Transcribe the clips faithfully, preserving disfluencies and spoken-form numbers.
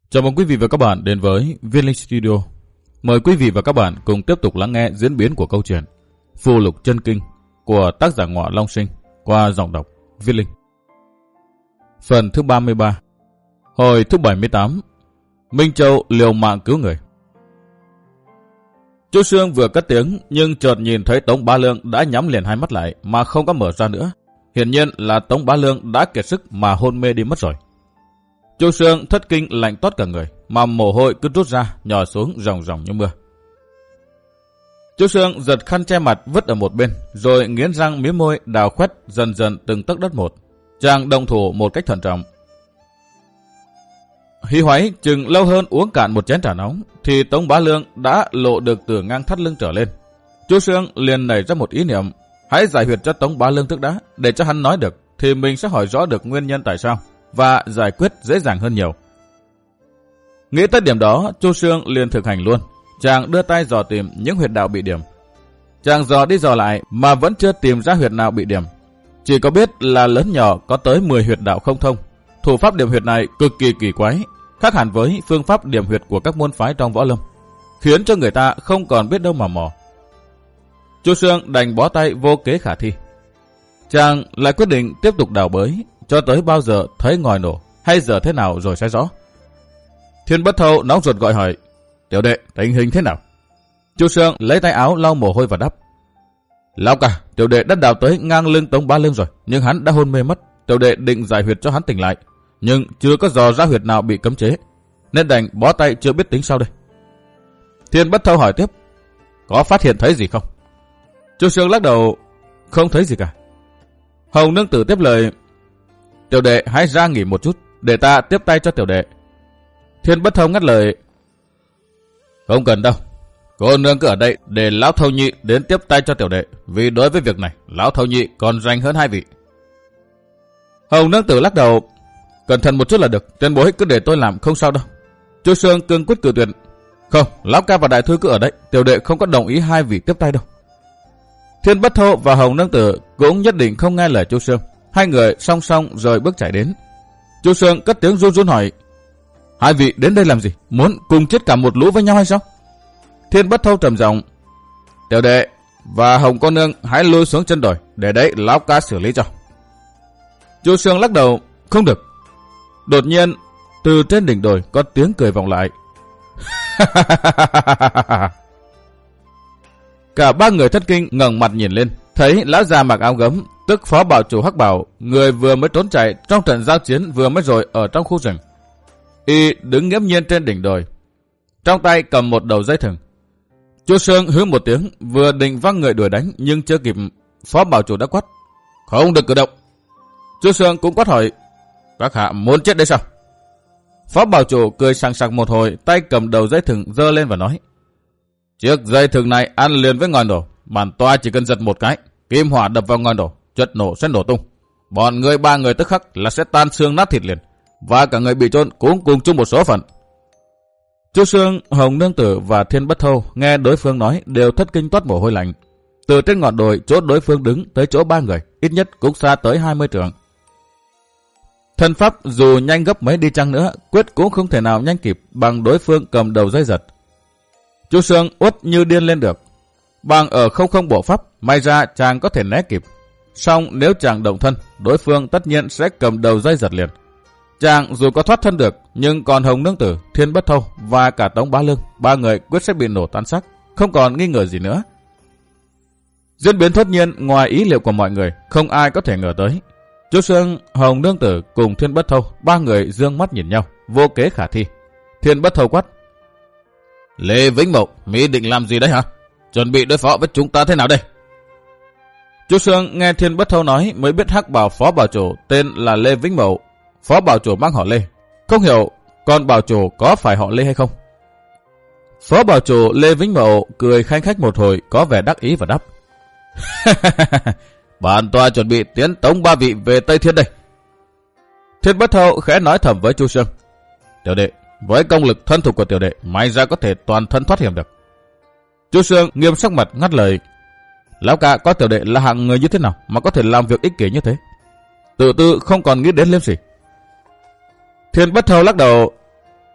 Chào mừng quý vị và các bạn đến với Viên Linh Studio. Mời quý vị và các bạn cùng tiếp tục lắng nghe diễn biến của câu chuyện Phù Lục Chân Kinh của tác giả Ngọa Long Sinh qua giọng đọc Viên Linh. Phần thứ ba mươi ba. Hồi thứ bảy mươi tám. Minh Châu liều mạng cứu người. Chu Sương vừa cất tiếng nhưng chợt nhìn thấy Tống Bá Lương đã nhắm liền hai mắt lại mà không có mở ra nữa. Hiển nhiên là Tống Bá Lương đã kiệt sức mà hôn mê đi mất rồi. Chu Sương thất kinh lạnh toát cả người, mà mồ hôi cứ trút ra, nhỏ xuống ròng ròng như mưa. Chu Sương giật khăn che mặt vứt ở một bên, rồi nghiến răng mím môi đào khoét dần dần từng tấc đất một. Chàng động thủ một cách thận trọng. Hí hoáy chừng lâu hơn uống cạn một chén trà nóng, thì Tống Bá Lương đã lộ được từ ngang thắt lưng trở lên. Chu Sương liền nảy ra một ý niệm, hãy giải huyệt cho Tống Bá Lương trước đã, để cho hắn nói được, thì mình sẽ hỏi rõ được nguyên nhân tại sao và giải quyết dễ dàng hơn nhiều. Nghĩ tới điểm đó, Chu Sương liền thực hành luôn. Chàng đưa tay dò tìm những huyệt đạo bị điểm. Chàng dò đi dò lại mà vẫn chưa tìm ra huyệt nào bị điểm. Chỉ có biết là lớn nhỏ có tới mười huyệt đạo không thông. Thủ pháp điểm huyệt này cực kỳ kỳ quái, khác hẳn với phương pháp điểm huyệt của các môn phái trong võ lâm, khiến cho người ta không còn biết đâu mà mò. Chu Sương đành bó tay vô kế khả thi. Chàng lại quyết định tiếp tục đào bới, cho tới bao giờ thấy ngòi nổ, hay giờ thế nào rồi sẽ rõ. Thiên Bất Thâu nóng ruột gọi hỏi, tiểu đệ tình hình thế nào? Chu Sương lấy tay áo lau mồ hôi và đáp, lão ca, tiểu đệ đã đào tới ngang lưng Tống Bá Lương rồi, nhưng hắn đã hôn mê mất. Tiểu đệ định giải huyệt cho hắn tỉnh lại, nhưng chưa có dò ra huyệt nào bị cấm chế, nên đành bó tay chưa biết tính sao đây. Thiên Bất Thâu hỏi tiếp, có phát hiện thấy gì không? Chu Sương lắc đầu, không thấy gì cả. Hồng Nương Tử tiếp lời, tiểu đệ hãy ra nghỉ một chút, để ta tiếp tay cho tiểu đệ. Thiên Bất Thâu ngắt lời, không cần đâu, cô nương cứ ở đây để lão Thâu Nhị đến tiếp tay cho tiểu đệ, vì đối với việc này lão Thâu Nhị còn rành hơn hai vị. Hồng Nương Tử lắc đầu, cẩn thận một chút là được, tiền bối cứ để tôi làm không sao đâu. Chu Sương cương quyết cự tuyệt, không, lão ca và đại thư cứ ở đây, tiểu đệ không có đồng ý hai vị tiếp tay đâu. Thiên Bất Thâu và Hồng Nương Tử cũng nhất định không nghe lời Chu Sương. Hai người song song rồi bước chạy đến. Chu Sương cất tiếng run run hỏi, hai vị đến đây làm gì? Muốn cùng chết cả một lũ với nhau hay sao? Thiên Bất Thâu trầm giọng, tiểu đệ và Hồng cô nương hãy lui xuống chân đồi, để đấy lão ca xử lý cho. Chu Sương lắc đầu, không được. Đột nhiên từ trên đỉnh đồi có tiếng cười vọng lại. Cả ba người thất kinh ngẩng mặt nhìn lên, thấy lão già mặc áo gấm, tức phó bảo chủ Hắc Bảo, người vừa mới trốn chạy trong trận giao chiến vừa mới rồi ở trong khu rừng. Y đứng nghiễm nhiên trên đỉnh đồi, trong tay cầm một đầu dây thừng. Chu Sương hứ một tiếng, vừa định văng người đuổi đánh, nhưng chưa kịp, phó bảo chủ đã quát, không được cử động. Chu Sương cũng quát hỏi, các hạ muốn chết đấy sao? Phó bảo chủ cười sằng sặc một hồi, tay cầm đầu dây thừng giơ lên và nói, chiếc dây thừng này ăn liền với ngòi nổ, bản tòa chỉ cần giật một cái, kim hỏa đập vào ngòi nổ, chất nổ sẽ nổ tung. Bọn người ba người tức khắc là sẽ tan xương nát thịt liền, và cả người bị chôn cũng cùng chung một số phận. Chu Sương, Hồng Nương Tử và Thiên Bất Thâu nghe đối phương nói đều thất kinh toát mồ hôi lạnh. Từ trên ngọn đồi chỗ đối phương đứng tới chỗ ba người, ít nhất cũng xa tới hai mươi trượng. Thân pháp dù nhanh gấp mấy đi chăng nữa, quyết cũng không thể nào nhanh kịp bằng đối phương cầm đầu dây giật. Chu Sương uất như điên lên được. Bằng ở không không bộ pháp, may ra chàng có thể né kịp. Song nếu chàng động thân, đối phương tất nhiên sẽ cầm đầu dây giật liền. Chàng dù có thoát thân được, nhưng còn Hồng Nương Tử, Thiên Bất Thâu và cả Tống Bá Lương, ba người quyết sẽ bị nổ tan xác, không còn nghi ngờ gì nữa. Diễn biến thốt nhiên ngoài ý liệu của mọi người, không ai có thể ngờ tới. Chu Sương, Hồng Nương Tử cùng Thiên Bất Thâu, ba người dương mắt nhìn nhau, vô kế khả thi. Thiên Bất Thâu quát, Lê Vĩnh Mậu, mỹ định làm gì đấy hả? Chuẩn bị đối phó với chúng ta thế nào đây? Chu Sương nghe Thiên Bất Thâu nói mới biết Hắc Bảo phó bảo chủ tên là Lê Vĩnh Mậu, phó bảo chủ mang họ Lê. Không hiểu còn bảo chủ có phải họ Lê hay không? Phó bảo chủ Lê Vĩnh Mậu cười khanh khách một hồi, có vẻ đắc ý và đáp, bản tòa chuẩn bị tiến tống ba vị về Tây Thiên đây. Thiên Bất Thâu khẽ nói thầm với Chu Sương, tiểu đệ, với công lực thân thủ của tiểu đệ, may ra có thể toàn thân thoát hiểm được. Chu Sương nghiêm sắc mặt ngắt lời, lão ca có tiểu đệ là hạng người như thế nào mà có thể làm việc ích kỷ như thế? Tự tư không còn nghĩ đến liêm sỉ. Thiên Bất Thâu lắc đầu,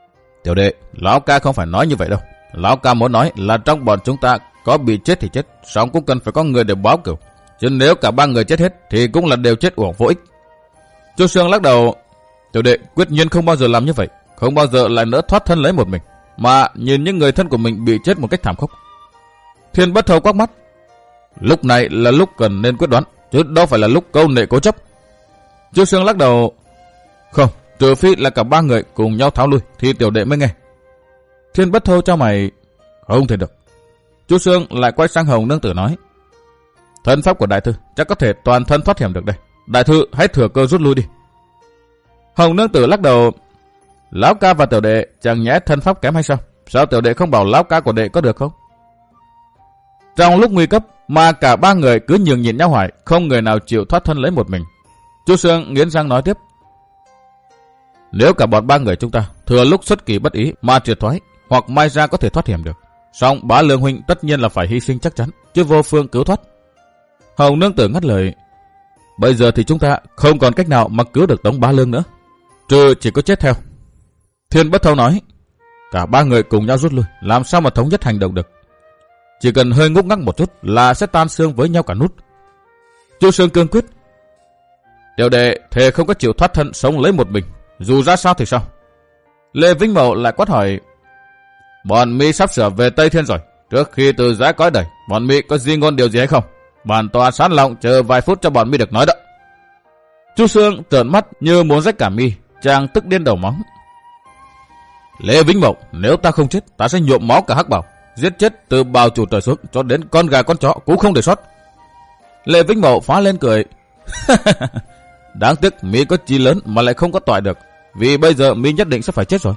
Tiểu đệ, lão ca không phải nói như vậy đâu. Lão ca muốn nói là trong bọn chúng ta có bị chết thì chết, song cũng cần phải có người để báo cửu. Chứ nếu cả ba người chết hết thì cũng là đều chết uổng vô ích. Chu Sương lắc đầu. Tiểu đệ quyết nhiên không bao giờ làm như vậy, không bao giờ lại nỡ thoát thân lấy một mình, mà nhìn những người thân của mình bị chết một cách thảm khốc. Thiên Bất Thâu quắc mắt. Lúc này là lúc cần nên quyết đoán, chứ đâu phải là lúc câu nệ cố chấp. Chu Sương lắc đầu. Không, trừ phi là cả ba người cùng nhau tháo lui thì tiểu đệ mới nghe. Thiên Bất Thâu cho mày. Không thể được. Chu Sương lại quay sang Hồng Nương Tử nói. Thân pháp của đại thư chắc có thể toàn thân thoát hiểm được đây. Đại thư hãy thừa cơ rút lui đi. Hồng Nương Tử lắc đầu. Lão ca và tiểu đệ chẳng nhẽ thân pháp kém hay sao? Sao tiểu đệ không bảo lão ca của đệ có được không? Trong lúc nguy cấp mà cả ba người cứ nhường nhịn nhau hoài, không người nào chịu thoát thân lấy một mình. Chu Sương nghiến răng nói tiếp. Nếu cả bọn ba người chúng ta thừa lúc xuất kỳ bất ý mà triệt thoái, hoặc mai ra có thể thoát hiểm được, song Bá Lương huynh tất nhiên là phải hy sinh chắc chắn, chứ vô phương cứu thoát. Hồng Nương Tử ngắt lời. Bây giờ thì chúng ta không còn cách nào mà cứu được Tống Bá Lương nữa, trừ chỉ có chết theo. Thiên Bất Thâu nói. Cả ba người cùng nhau rút lui, làm sao mà thống nhất hành động được? Chỉ cần hơi ngúc ngắc một chút là sẽ tan xương với nhau cả nút. Chu Sương cương quyết. Tiểu đệ thề không có chịu thoát thân sống lấy một mình, dù ra sao thì sao? Lê Vĩnh Mậu lại quát hỏi. Bọn mi sắp sửa về Tây Thiên rồi, trước khi từ giã cõi đời, bọn mi có di ngôn điều gì hay không? Bản tòa sẵn lòng chờ vài phút cho bọn mi được nói đó. Chu Sương trợn mắt như muốn rách cả mi, chàng tức điên đầu móng. Lê Vĩnh Mậu, nếu ta không chết, ta sẽ nhuộm máu cả Hắc Bảo, giết chết từ bào chủ trời xuống cho đến con gà con chó cũng không để sót. Lê Vĩnh Mậu phá lên cười. Đáng tiếc mi có chí lớn mà lại không có toại được, vì bây giờ mi nhất định sẽ phải chết rồi.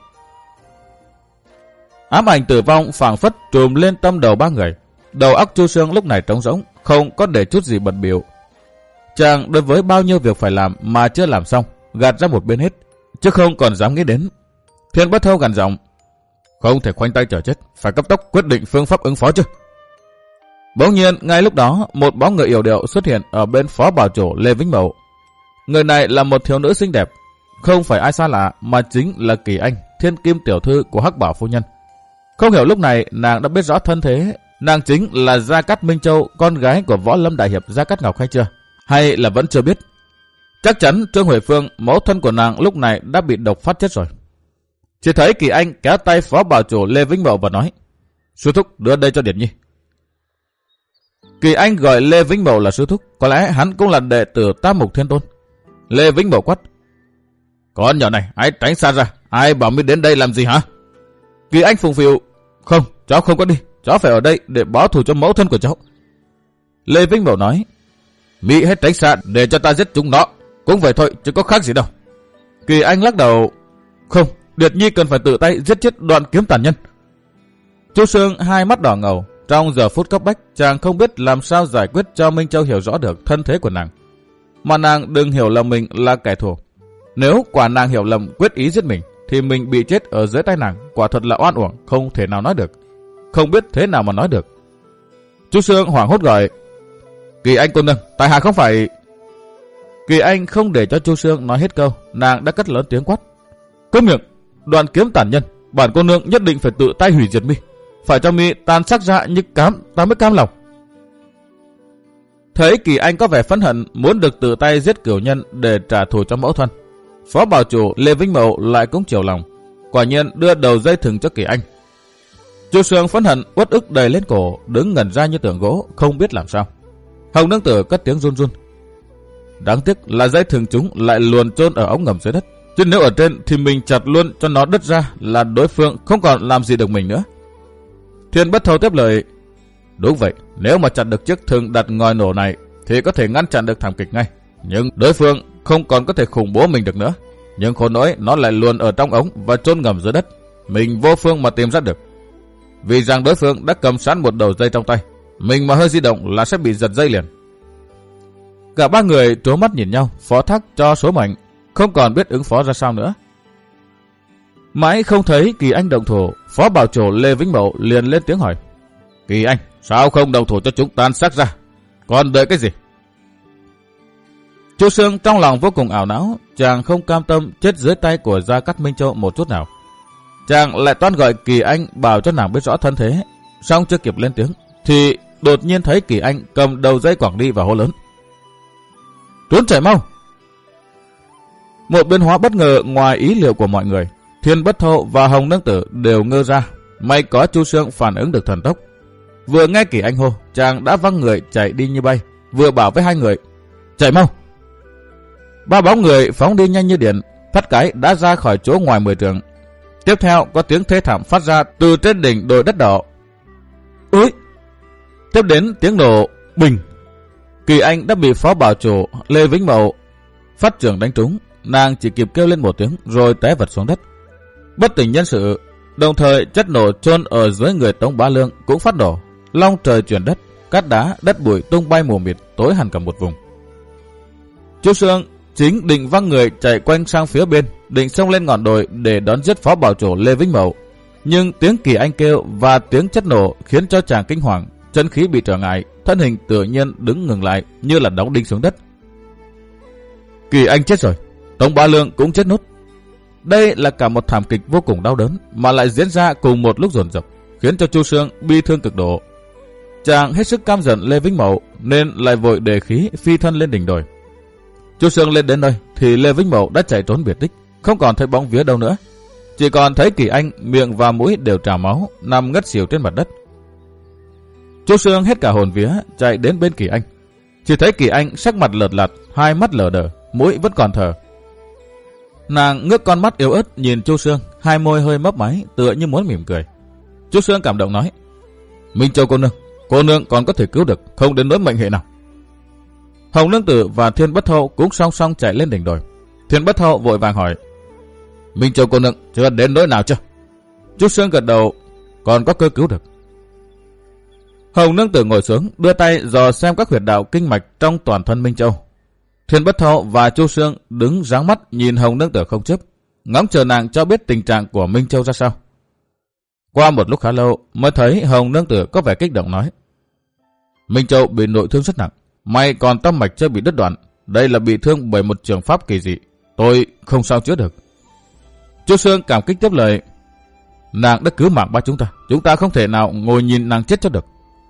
Ám ảnh tử vong phảng phất trùm lên tâm đầu ba người. Đầu óc Chu Sương lúc này trống rỗng, không có để chút gì bận biểu. Chàng đối với bao nhiêu việc phải làm mà chưa làm xong, gạt ra một bên hết, chứ không còn dám nghĩ đến. Thiên Bất Thâu gằn giọng. Không thể khoanh tay chờ chết, phải cấp tốc quyết định phương pháp ứng phó chứ. Bỗng nhiên ngay lúc đó, một bóng người yểu điệu xuất hiện ở bên phó bảo chủ Lê Vĩnh Mậu. Người này là một thiếu nữ xinh đẹp, không phải ai xa lạ mà chính là Kỳ Anh, thiên kim tiểu thư của Hắc Bảo phu nhân. Không hiểu lúc này nàng đã biết rõ thân thế, nàng chính là Gia Cát Minh Châu, con gái của Võ Lâm đại hiệp Gia Cát Ngọc hay chưa? Hay là vẫn chưa biết? Chắc chắn Trương Huệ Phương, mẫu thân của nàng lúc này đã bị độc phát chết rồi. Chỉ thấy Kỳ Anh kéo tay phó bảo chủ Lê Vĩnh Mậu và nói. Sư thúc đưa đây cho Điển Nhi. Kỳ Anh gọi Lê Vĩnh Mậu là sư thúc, có lẽ hắn cũng là đệ tử Tam Mục Thiên Tôn. Lê Vĩnh Mậu quát. Con nhỏ này, hãy tránh xa ra, ai bảo mới đến đây làm gì hả? Kỳ Anh phùng phịu. Không, cháu không có đi, cháu phải ở đây để báo thù cho mẫu thân của cháu. Lê Vĩnh Mậu nói. Mỹ hãy tránh xa để cho ta giết chúng nó, cũng vậy thôi chứ có khác gì đâu. Kỳ Anh lắc đầu. Không, Điệt Nhi cần phải tự tay giết chết Đoạn Kiếm tàn nhân. Chu Sương hai mắt đỏ ngầu, trong giờ phút cấp bách chàng không biết làm sao giải quyết cho Minh Châu hiểu rõ được thân thế của nàng. Mà nàng đừng hiểu lầm mình là kẻ thù. Nếu quả nàng hiểu lầm quyết ý giết mình, thì mình bị chết ở dưới tay nàng, quả thật là oan uổng, không thể nào nói được. Không biết thế nào mà nói được. Chu Sương hoảng hốt gọi. Kỳ Anh cô nương, tại hạ không phải... Kỳ Anh không để cho Chu Sương nói hết câu, nàng đã cất lớn tiếng quát. Câm miệng, Đoạn Kiếm tàn nhân, bản cô nương nhất định phải tự tay hủy diệt mi, phải cho mi tan xác ra như cám, ta mới cam lòng. Thấy Kỳ Anh có vẻ phẫn hận muốn được tự tay giết cửu nhân để trả thù cho mẫu thân, phó bảo chủ Lê Vĩnh Mậu lại cũng chiều lòng, quả nhiên đưa đầu dây thừng cho Kỳ Anh. Chu Sương phẫn hận uất ức đầy lên cổ, đứng ngẩn ra như tượng gỗ, không biết làm sao. Hồng Nương Tử cất tiếng run run. Đáng tiếc là dây thừng chúng lại luồn chôn ở ống ngầm dưới đất, chứ nếu ở trên thì mình chặt luôn cho nó đứt ra là đối phương không còn làm gì được mình nữa. Thiên Bất Thâu tiếp lời. Đúng vậy, nếu mà chặt được chiếc thừng đặt ngòi nổ này thì có thể ngăn chặn được thảm kịch ngay, nhưng đối phương không còn có thể khủng bố mình được nữa. Nhưng khổ nỗi nó lại luồn ở trong ống và chôn ngầm dưới đất, mình vô phương mà tìm ra được. Vì rằng đối phương đã cầm sẵn một đầu dây trong tay, mình mà hơi di động là sẽ bị giật dây liền. Cả ba người trố mắt nhìn nhau, phó thác cho số mệnh, không còn biết ứng phó ra sao nữa. Mãi không thấy Kỳ Anh động thủ, phó bảo chủ Lê Vĩnh Mậu liền lên tiếng hỏi. Kỳ Anh, sao không động thủ cho chúng tan xác ra? Còn đợi cái gì? Chu Sương trong lòng vô cùng ảo não, chàng không cam tâm chết dưới tay của Gia Cát Minh Châu một chút nào. chàng lại toan gọi Kỳ Anh bảo cho nàng biết rõ thân thế. Xong chưa kịp lên tiếng, thì đột nhiên thấy Kỳ Anh cầm đầu dây quẳng đi và hô lớn: trốn chạy mau! Một biến hóa bất ngờ ngoài ý liệu của mọi người. Thiên Bất Thâu và Hồng Nương Tử đều ngơ ra. May có Chu Xương phản ứng được thần tốc. Vừa nghe Kỳ Anh hô, chàng đã văng người chạy đi như bay, vừa bảo với hai người: chạy mau! Ba bóng người phóng đi nhanh như điện, thoát cái đã ra khỏi chỗ ngoài mười trượng. Tiếp theo có tiếng thê thảm phát ra từ trên đỉnh đồi đất đỏ. Ôi! Tiếp đến tiếng nổ bình. Kỳ Anh đã bị phó bảo chủ Lê Vĩnh Mậu phát trưởng đánh trúng. Nàng chỉ kịp kêu lên một tiếng rồi té vật xuống đất, bất tỉnh nhân sự. Đồng thời chất nổ chôn ở dưới người Tống Bá Lương cũng phát nổ, long trời chuyển đất, cát đá đất bụi tung bay mù mịt, tối hẳn cả một vùng. Chu Xương chính định văng người chạy quanh sang phía bên, định xông lên ngọn đồi để đón giết phó bảo chủ Lê Vĩnh Mậu, nhưng tiếng Kỳ Anh kêu và tiếng chất nổ khiến cho chàng kinh hoàng, chân khí bị trở ngại, thân hình tự nhiên đứng ngừng lại như là đóng đinh xuống đất. Kỳ Anh chết rồi, Tống Bá Lương cũng chết nốt. Đây là cả một thảm kịch vô cùng đau đớn mà lại diễn ra cùng một lúc dồn dập, khiến cho Chu Xương bi thương cực độ. Chàng hết sức căm giận Lê Vĩnh Mậu nên lại vội đề khí phi thân lên đỉnh đồi. Chu Xương lên đến nơi thì Lê Vĩnh Mậu đã chạy trốn biệt tích, không còn thấy bóng vía đâu nữa. Chỉ còn thấy Kỳ Anh miệng và mũi đều trào máu, nằm ngất xỉu trên mặt đất. Chu Xương hết cả hồn vía chạy đến bên Kỳ Anh, chỉ thấy Kỳ Anh sắc mặt lợt lặt, hai mắt lờ đờ, mũi vẫn còn thở. Nàng ngước con mắt yếu ớt nhìn Chu Xương, hai môi hơi mấp máy tựa như muốn mỉm cười. Chu Xương cảm động nói: Minh Châu cô nương, cô nương còn có thể cứu được, không đến nỗi mệnh hệ nào. Hồng Nương Tử và Thiên Bất Thâu cũng song song chạy lên đỉnh đồi. Thiên Bất Thâu vội vàng hỏi: Minh Châu cô nương chưa đến nỗi nào chưa? Chu Xương gật đầu: còn có cơ cứu được. Hồng Nương Tử ngồi xuống, đưa tay dò xem các huyệt đạo kinh mạch trong toàn thân Minh Châu. Thiên Bất Thâu và Chu Xương đứng ráng mắt nhìn Hồng Nương Tử không chớp, ngóng chờ nàng cho biết tình trạng của Minh Châu ra sao. Qua một lúc khá lâu mới thấy Hồng Nương Tử có vẻ kích động nói: Minh Châu bị nội thương rất nặng, may còn tâm mạch chưa bị đứt đoạn, đây là bị thương bởi một trường pháp kỳ dị, tôi không sao chữa được. Chu Xương cảm kích tiếp lời: Nàng đã cứu mạng ba chúng ta, chúng ta không thể nào ngồi nhìn nàng chết cho được.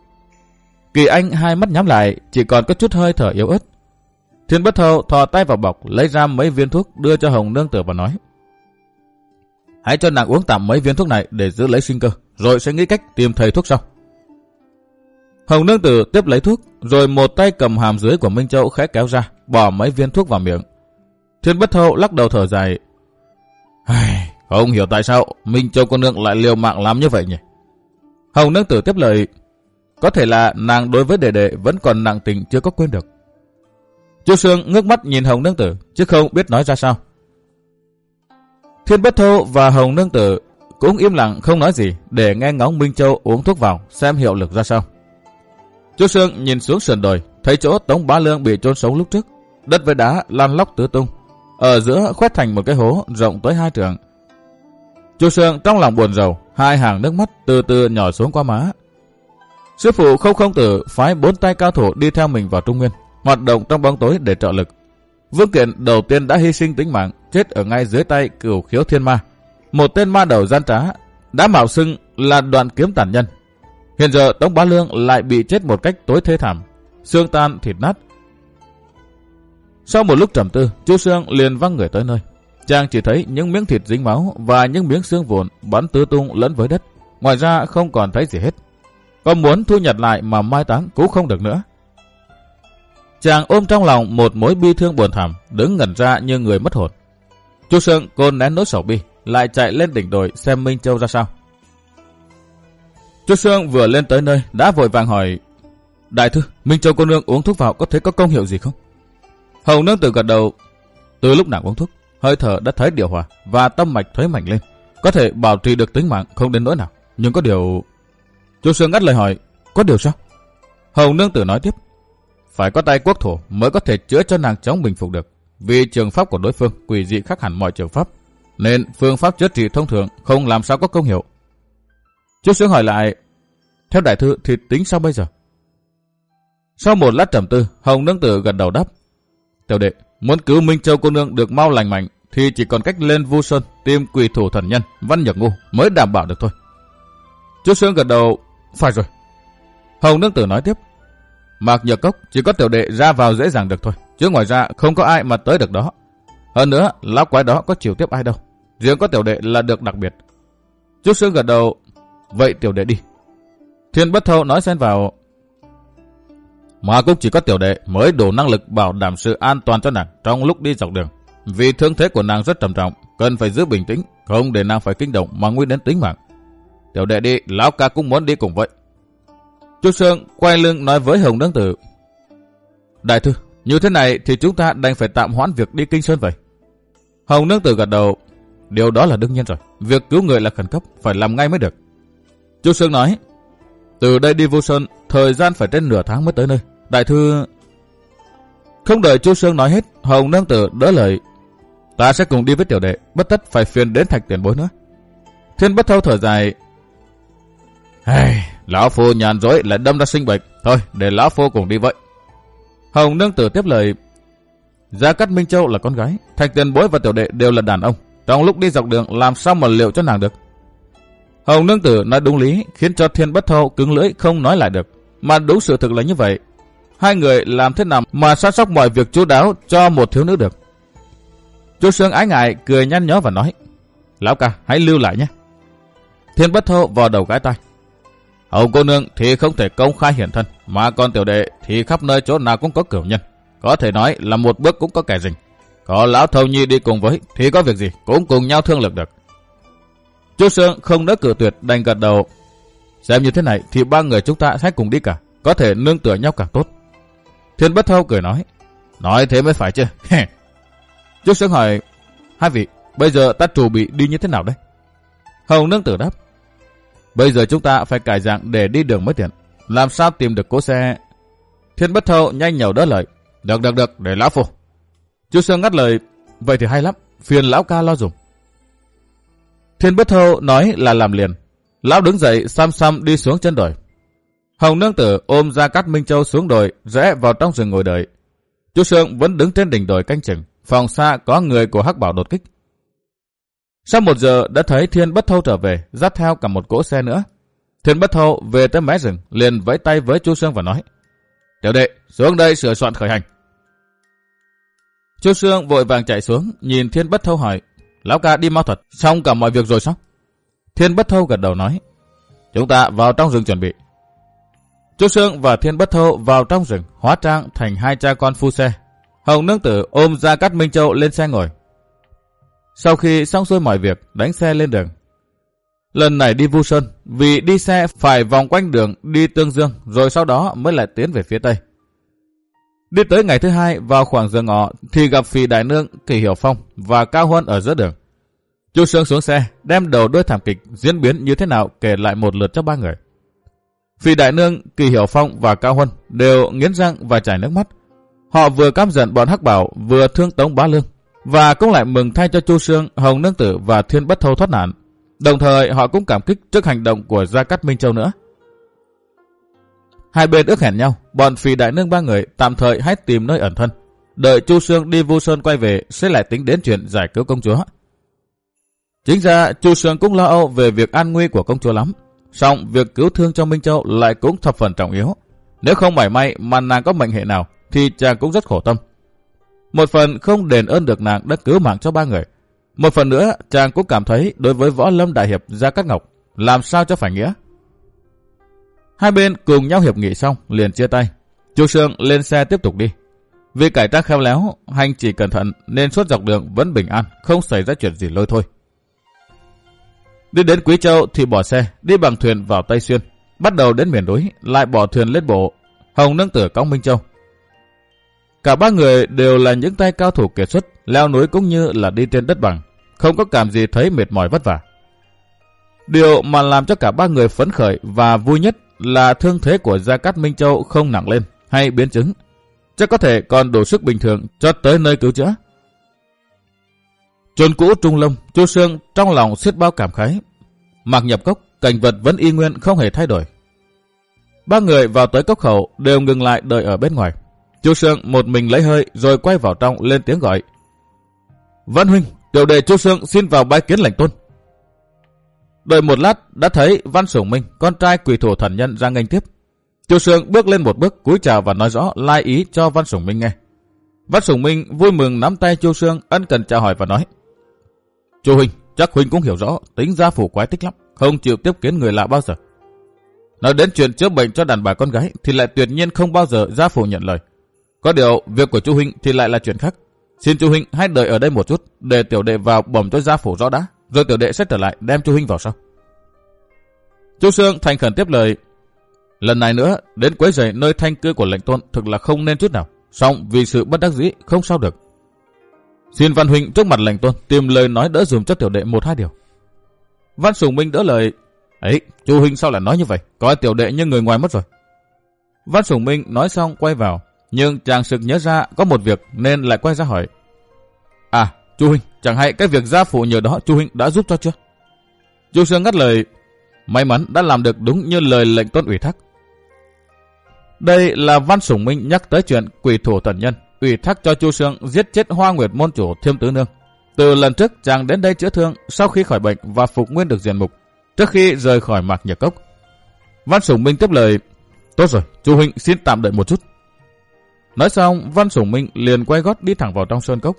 Kỳ Anh hai mắt nhắm lại, chỉ còn có chút hơi thở yếu ớt. Thiên Bất Thâu thò tay vào bọc lấy ra mấy viên thuốc đưa cho Hồng Nương Tử và nói: Hãy cho nàng uống tạm mấy viên thuốc này để giữ lấy sinh cơ, rồi sẽ nghĩ cách tìm thầy thuốc sau. Hồng Nương Tử tiếp lấy thuốc, rồi một tay cầm hàm dưới của Minh Châu khẽ kéo ra, bỏ mấy viên thuốc vào miệng. Thiên Bất Thâu lắc đầu thở dài: Không hiểu tại sao Minh Châu cô nương lại liều mạng làm như vậy nhỉ? Hồng Nương Tử tiếp lời: Có thể là nàng đối với đệ đệ vẫn còn nặng tình chưa có quên được. Chu Xương ngước mắt nhìn Hồng Nương Tử, chứ không biết nói ra sao. Thiên Bất Thâu và Hồng Nương Tử cũng im lặng không nói gì để nghe ngóng Minh Châu uống thuốc vào xem hiệu lực ra sao. Chu Xương nhìn xuống sườn đồi, thấy chỗ Tống Bá Lương bị chôn sống lúc trước, đất với đá lan lóc tứ tung, ở giữa khoét thành một cái hố rộng tới hai trượng. Chu Xương trong lòng buồn rầu, hai hàng nước mắt từ từ nhỏ xuống qua má. Sư phụ Không Không Tử phái bốn tay cao thủ đi theo mình vào Trung Nguyên, hoạt động trong bóng tối để trợ lực. Vương Kiện đầu tiên đã hy sinh tính mạng, chết ở ngay dưới tay Cửu Khiếu Thiên Ma, một tên ma đầu gian trá, đã mạo xưng là Đoạn Kiếm tàn nhân. Hiện giờ Tống Bá Lương lại bị chết một cách tối thê thảm, xương tan thịt nát. Sau một lúc trầm tư, Chu Xương liền văng người tới nơi. Chàng chỉ thấy những miếng thịt dính máu và những miếng xương vụn bắn tứ tung lẫn với đất, ngoài ra không còn thấy gì hết. Có muốn thu nhặt lại mà mai táng cũng không được nữa. Chàng ôm trong lòng một mối bi thương buồn thảm, đứng ngẩn ra như người mất hồn. Chu Xương côn nén nỗi sầu bi, lại chạy lên đỉnh đồi xem Minh Châu ra sao. Chu Xương vừa lên tới nơi đã vội vàng hỏi: Đại thư, Minh Châu cô nương uống thuốc vào có thấy có công hiệu gì không? Hồng Nương Tử gật đầu: Từ lúc nàng uống thuốc, hơi thở đã thấy điều hòa và tâm mạch thấy mạnh lên, có thể bảo trì được tính mạng, không đến nỗi nào. Nhưng có điều... Chu Xương ngắt lời hỏi: Có điều sao? Hồng Nương Tử nói tiếp: Phải có tay quốc thủ mới có thể chữa cho nàng chống bình phục được, vì trường pháp của đối phương quỷ dị khác hẳn mọi trường pháp, nên phương pháp chữa trị thông thường không làm sao có công hiệu. Chu Xương hỏi lại: Theo đại thư thì tính sao bây giờ? Sau một lát trầm tư, Hồng Nương Tử gật đầu đáp: Tiểu đệ muốn cứu Minh Châu cô nương được mau lành mạnh thì chỉ còn cách lên Vu Sơn tìm quỷ thủ thần nhân Văn Nhược Ngu mới đảm bảo được thôi. Chu Sương gật đầu, phải rồi. Hồng Nương Tử nói tiếp, Mạc Nhược Cốc chỉ có tiểu đệ ra vào dễ dàng được thôi, chứ ngoài ra không có ai mà tới được đó. Hơn nữa, lão quái đó có chịu tiếp ai đâu, riêng có tiểu đệ là được đặc biệt. Chu Sương gật đầu, vậy tiểu đệ đi. Thiên Bất Thâu nói xen vào, mà cũng chỉ có tiểu đệ mới đủ năng lực bảo đảm sự an toàn cho nàng trong lúc đi dọc đường. Vì thương thế của nàng rất trầm trọng, cần phải giữ bình tĩnh, không để nàng phải kinh động mà nguy đến tính mạng. Tiểu đệ đi, lão ca cũng muốn đi cùng vậy. Chu Sương quay lưng nói với Hồng Nương Tử, đại thư, như thế này thì chúng ta đành phải tạm hoãn việc đi Kinh Sơn vậy. Hồng Nương Tử gật đầu, điều đó là đương nhiên rồi, việc cứu người là khẩn cấp, phải làm ngay mới được. Chu Sương nói, từ đây đi Vu Sơn, thời gian phải trên nửa tháng mới tới nơi. Đại thư... Không đợi Chu Sương nói hết, Hồng Nương Tử đỡ lời, ta sẽ cùng đi với tiểu đệ, bất tất phải phiền đến Thạch tiền bối nữa. Thiên Bất Thâu thở dài, hey, lão phu nhàn rỗi lại đâm ra sinh bệnh, thôi để lão phu cùng đi vậy. Hồng Nương Tử tiếp lời, Gia Cát Minh Châu là con gái, Thạch tiền bối và tiểu đệ đều là đàn ông, trong lúc đi dọc đường làm sao mà liệu cho nàng được. Hồng Nương Tử nói đúng lý, khiến cho Thiên Bất Thâu cứng lưỡi không nói lại được, mà đúng sự thực là như vậy. Hai người làm thế nào mà săn sóc mọi việc chu đáo cho một thiếu nữ được. Chu Sương ái ngại cười nhăn nhó và nói, lão ca hãy lưu lại nhé. Thiên Bất Thâu vò đầu gãi tai, Hồng cô nương thì không thể công khai hiển thân, mà còn tiểu đệ thì khắp nơi chỗ nào cũng có cửu nhân, có thể nói là một bước cũng có kẻ rình. Có lão Thâu Nhi đi cùng với thì có việc gì cũng cùng nhau thương lượng được. Chu Sương không đỡ cự tuyệt, đành gật đầu, xem như thế này thì ba người chúng ta sẽ cùng đi cả, có thể nương tựa nhau càng tốt. Thiên Bất Thâu cười nói, nói thế mới phải chứ. Chu Sương hỏi, hai vị bây giờ ta chuẩn bị đi như thế nào đấy? Hồng Nương Tử đáp, bây giờ chúng ta phải cải dạng để đi đường mới tiện, làm sao tìm được cỗ xe. Thiên Bất Thâu nhanh nhẩu đỡ lời, được được được, để lão phu. Chu Sương ngắt lời, vậy thì hay lắm, phiền lão ca lo dùng. Thiên Bất Thâu nói là làm liền. Lão đứng dậy xăm xăm đi xuống chân đồi. Hồng Nương Tử ôm Gia Cát Minh Châu xuống đồi, rẽ vào trong rừng ngồi đợi. Chu Sương vẫn đứng trên đỉnh đồi canh chừng, phòng xa có người của Hắc Bảo đột kích. Sau một giờ đã thấy Thiên Bất Thâu trở về, dắt theo cả một cỗ xe nữa. Thiên Bất Thâu về tới mé rừng, liền vẫy tay với Chu Sương và nói, tiểu đệ xuống đây sửa soạn khởi hành. Chu Sương vội vàng chạy xuống, nhìn Thiên Bất Thâu hỏi, lão ca đi mau thật, xong cả mọi việc rồi sao? Thiên Bất Thâu gật đầu nói, chúng ta vào trong rừng chuẩn bị. Chu Sương và Thiên Bất Thâu vào trong rừng, hóa trang thành hai cha con phu xe. Hồng Nương Tử ôm Gia Cát Minh Châu lên xe ngồi. Sau khi xong xuôi mọi việc, đánh xe lên đường. Lần này đi Vu Sơn, vì đi xe phải vòng quanh đường đi Tương Dương, rồi sau đó mới lại tiến về phía Tây. Đi tới ngày thứ hai, vào khoảng giờ ngọ thì gặp Phì Đại Nương, Kỳ Hiểu Phong và Cao Huân ở giữa đường. Chu Sương xuống xe, đem đầu đuôi thảm kịch diễn biến như thế nào kể lại một lượt cho ba người. Phì Đại Nương, Kỳ Hiểu Phong và Cao Huân đều nghiến răng và chảy nước mắt. Họ vừa căm giận bọn Hắc Bảo, vừa thương Tống Bá Lương, và cũng lại mừng thay cho Chu Sương, Hồng Nương Tử và Thiên Bất Thâu thoát nạn. Đồng thời họ cũng cảm kích trước hành động của Gia Cát Minh Châu nữa. Hai bên ước hẹn nhau, bọn Phì Đại Nương ba người tạm thời hãy tìm nơi ẩn thân, đợi Chu Sương đi Vu Sơn quay về sẽ lại tính đến chuyện giải cứu công chúa. Chính ra Chu Sương cũng lo âu về việc an nguy của công chúa lắm, song việc cứu thương cho Minh Châu lại cũng thập phần trọng yếu. Nếu không mảy may mà nàng có mệnh hệ nào thì chàng cũng rất khổ tâm. Một phần không đền ơn được nàng đã cứu mạng cho ba người, một phần nữa chàng cũng cảm thấy đối với Võ Lâm đại hiệp Gia Cát Ngọc làm sao cho phải nghĩa. Hai bên cùng nhau hiệp nghị xong liền chia tay. Chu Sương lên xe tiếp tục đi. Vì cải trang khéo léo, hành chỉ cẩn thận nên suốt dọc đường vẫn bình an, không xảy ra chuyện gì lôi thôi. Đi đến Quý Châu thì bỏ xe, đi bằng thuyền vào Tây Xuyên. Bắt đầu đến miền núi, lại bỏ thuyền lên bộ. Hồng Nương Tử cõng Minh Châu. Cả ba người đều là những tay cao thủ kiệt xuất, leo núi cũng như là đi trên đất bằng, không có cảm gì thấy mệt mỏi vất vả. Điều mà làm cho cả ba người phấn khởi và vui nhất là thương thế của Gia Cát Minh Châu không nặng lên hay biến chứng, chắc có thể còn đủ sức bình thường cho tới nơi cứu chữa. Chốn cũ Trung Lông, Chu Sương trong lòng xiết bao cảm khái. Mạc Nhập Cốc, cảnh vật vẫn y nguyên không hề thay đổi. Ba người vào tới cốc khẩu đều ngừng lại đợi ở bên ngoài. Chu Sương một mình lấy hơi rồi quay vào trong lên tiếng gọi. Văn huynh, tiểu đệ Chu Sương xin vào bái kiến lệnh tôn. Đợi một lát đã thấy Văn Sủng Minh, con trai Quỷ Thủ Thần Nhân ra nghênh tiếp. Chu Sương bước lên một bước cúi chào và nói rõ lai ý cho Văn Sủng Minh nghe. Văn Sủng Minh vui mừng nắm tay Chu Sương ân cần chào hỏi và nói: Chu huynh, chắc huynh cũng hiểu rõ tính gia phủ quái tích lắm, không chịu tiếp kiến người lạ bao giờ. Nói đến chuyện chữa bệnh cho đàn bà con gái thì lại tuyệt nhiên không bao giờ gia phủ nhận lời. Có điều việc của Chu huynh thì lại là chuyện khác. Xin Chu huynh hãy đợi ở đây một chút để tiểu đệ vào bẩm cho gia phủ rõ đã, rồi tiểu đệ sẽ trở lại đem Chu huynh vào sau. Chu Sương thành khẩn tiếp lời: Lần này nữa đến quấy rầy nơi thanh cư của lệnh tôn thực là không nên chút nào, song vì sự bất đắc dĩ không sao được. Xin Văn huynh trước mặt lệnh tôn tìm lời nói đỡ dùm cho tiểu đệ một hai điều. Văn Sủng Minh đỡ lời: Ấy, Chu huynh sao lại nói như vậy, coi tiểu đệ như người ngoài mất rồi. Văn Sủng Minh nói xong quay vào, nhưng chàng sực nhớ ra có một việc nên lại quay ra hỏi: À, Chu huynh, chẳng hay cái việc gia phụ nhờ đó Chu huynh đã giúp cho chưa? Chu Sương ngắt lời: May mắn đã làm được đúng như lời lệnh tôn ủy thác. Đây là Văn Sủng Minh nhắc tới chuyện Quỷ Thủ Thần Nhân ủy thác cho Chu Sương giết chết Hoa Nguyệt môn chủ Thiêm Tứ Nương. Từ lần trước chàng đến đây chữa thương sau khi khỏi bệnh và phục nguyên được diện mục, trước khi rời khỏi Mạc Nhật Cốc. Văn Sủng Minh tiếp lời: Tốt rồi, Chu huynh xin tạm đợi một chút. Nói xong, Văn Sủng Minh liền quay gót đi thẳng vào trong sơn cốc.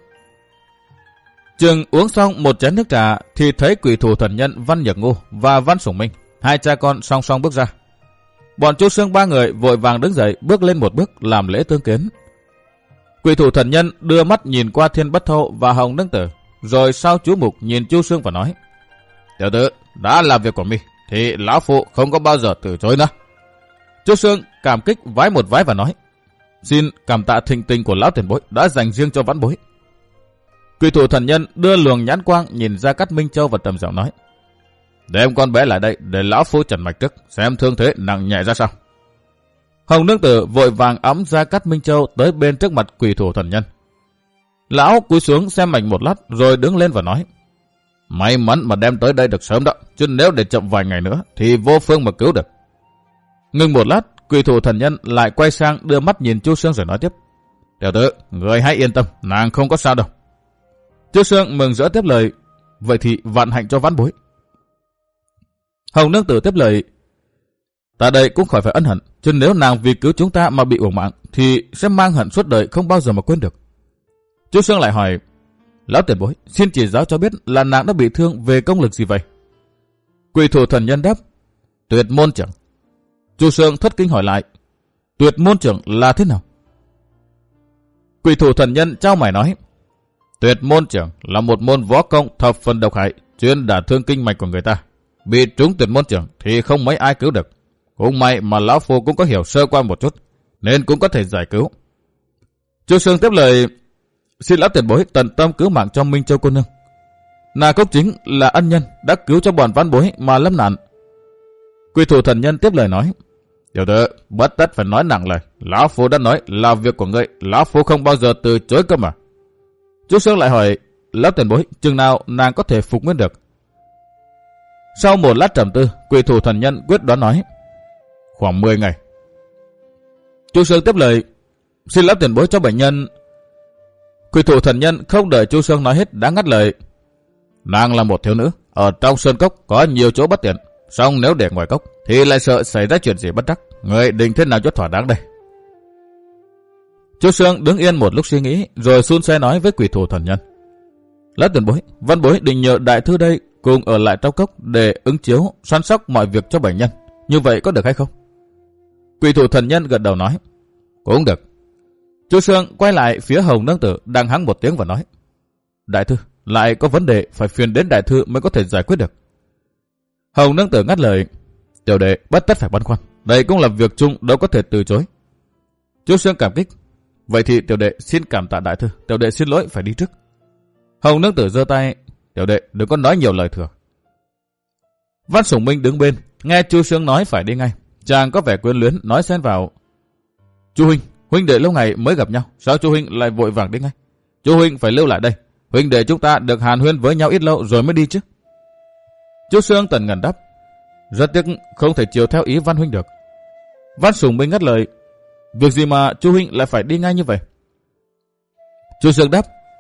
Chừng uống xong một chén nước trà thì thấy Quỷ Thủ Thần Nhân Văn Nhật Ngô và Văn Sủng Minh, hai cha con song song bước ra. Bọn Chu Sương ba người vội vàng đứng dậy bước lên một bước làm lễ tương kiến. Quỷ Thủ Thần Nhân đưa mắt nhìn qua Thiên Bất Thâu và Hồng Nương Tử, rồi sau chú mục nhìn Chu Sương và nói: Tiểu tử, đã là việc của mi thì lão phụ không có bao giờ từ chối nữa. Chu Sương cảm kích vái một vái và nói: Xin cảm tạ thịnh tình của lão tiền bối đã dành riêng cho vãn bối. Quỷ Thủ Thần Nhân đưa luồng nhãn quang nhìn ra Cát Minh Châu và trầm giọng nói: Đem con bé lại đây để lão phu trần mạch trước xem thương thế nặng nhẹ ra sao. Hồng Nương Tử vội vàng ẵm ra Cát Minh Châu tới bên trước mặt Quỷ Thủ Thần Nhân. Lão cúi xuống xem mạch một lát rồi đứng lên và nói: May mắn mà đem tới đây được sớm đó, chứ nếu để chậm vài ngày nữa thì vô phương mà cứu được. Ngừng một lát, Quỷ Thủ Thần Nhân lại quay sang đưa mắt nhìn Chu Sương rồi nói tiếp: Tiểu tử, người hãy yên tâm, nàng không có sao đâu. Chu Sương mừng rỡ tiếp lời: Vậy thì vạn hạnh cho vãn bối. Hồng Nương Tử tiếp lời: Ta đây cũng khỏi phải ân hận, chứ nếu nàng vì cứu chúng ta mà bị uổng mạng thì sẽ mang hận suốt đời không bao giờ mà quên được. Chu Sương lại hỏi: Lão tiền bối, xin chỉ giáo cho biết là nàng đã bị thương về công lực gì vậy? Quỷ Thủ Thần Nhân đáp: Tuyệt môn trưởng. Chu Sương thất kinh hỏi lại: Tuyệt môn trưởng là thế nào? Quỷ Thủ Thần Nhân trao mày nói: Tuyệt môn trưởng là một môn võ công thập phần độc hại, chuyên đả thương kinh mạch của người ta. Bị trúng tuyệt môn trưởng thì không mấy ai cứu được. Cũng may mà lão phu cũng có hiểu sơ qua một chút, nên cũng có thể giải cứu. Chu Sương tiếp lời: Xin lão tiền bối tận tâm cứu mạng cho Minh Châu cô nương. Nàng cốc chính là ân nhân đã cứu cho bọn vãn bối mà lâm nạn. Quỷ Thủ Thần Nhân tiếp lời nói: Tiểu tử, bất tất phải nói nặng lời. Lão phu đã nói là việc của ngươi, lão phu không bao giờ từ chối cơ mà. Chu Sương lại hỏi: Lão tiền bối, chừng nào nàng có thể phục nguyên được? Sau một lát trầm tư, Quỷ Thủ Thần Nhân quyết đoán nói: Khoảng mười ngày. Chu Sương tiếp lời: Xin lão tiền bối cho bệnh nhân. Quỷ Thủ Thần Nhân không đợi Chu Sương nói hết đã ngắt lời: Nàng là một thiếu nữ, ở trong sơn cốc có nhiều chỗ bất tiện, song nếu để ngoài cốc thì lại sợ xảy ra chuyện gì bất trắc. Người định thế nào cho thỏa đáng đây? Chu Sương đứng yên một lúc suy nghĩ, rồi xun xoe nói với Quỷ Thủ Thần Nhân: Lão tiền bối, văn bối định nhờ đại thư đây cùng ở lại trong cốc để ứng chiếu săn sóc mọi việc cho bệnh nhân. Như vậy có được hay không? Quỷ Thủ Thần Nhân gật đầu nói: Cũng được. Chu Sương quay lại phía Hồng Nương Tử đang hắng một tiếng và nói: Đại thư, lại có vấn đề phải phiền đến đại thư mới có thể giải quyết được. Hồng Nương Tử ngắt lời: Tiểu đệ bất tất phải băn khoăn, đây cũng là việc chung đâu có thể từ chối. Chu Sương cảm kích: Vậy thì tiểu đệ xin cảm tạ đại thư, tiểu đệ xin lỗi phải đi trước. Hồng Nương Tử giơ tay: Tiểu đệ đừng có nói nhiều lời thừa. Văn Sủng Minh đứng bên nghe Chu Sương nói phải đi ngay, chàng có vẻ quyến luyến nói xen vào: Chu huynh, huynh đệ lâu ngày mới gặp nhau, sao Chu huynh lại vội vàng đi ngay? Chu huynh phải lưu lại đây, huynh đệ chúng ta được hàn huyên với nhau ít lâu rồi mới đi chứ. Chu Sương tần ngần đáp: Rất tiếc không thể chiều theo ý Văn huynh được. Văn Sủng Minh ngắt lời: Việc gì mà Chu huynh lại phải đi ngay như vậy? Chu Sương đáp: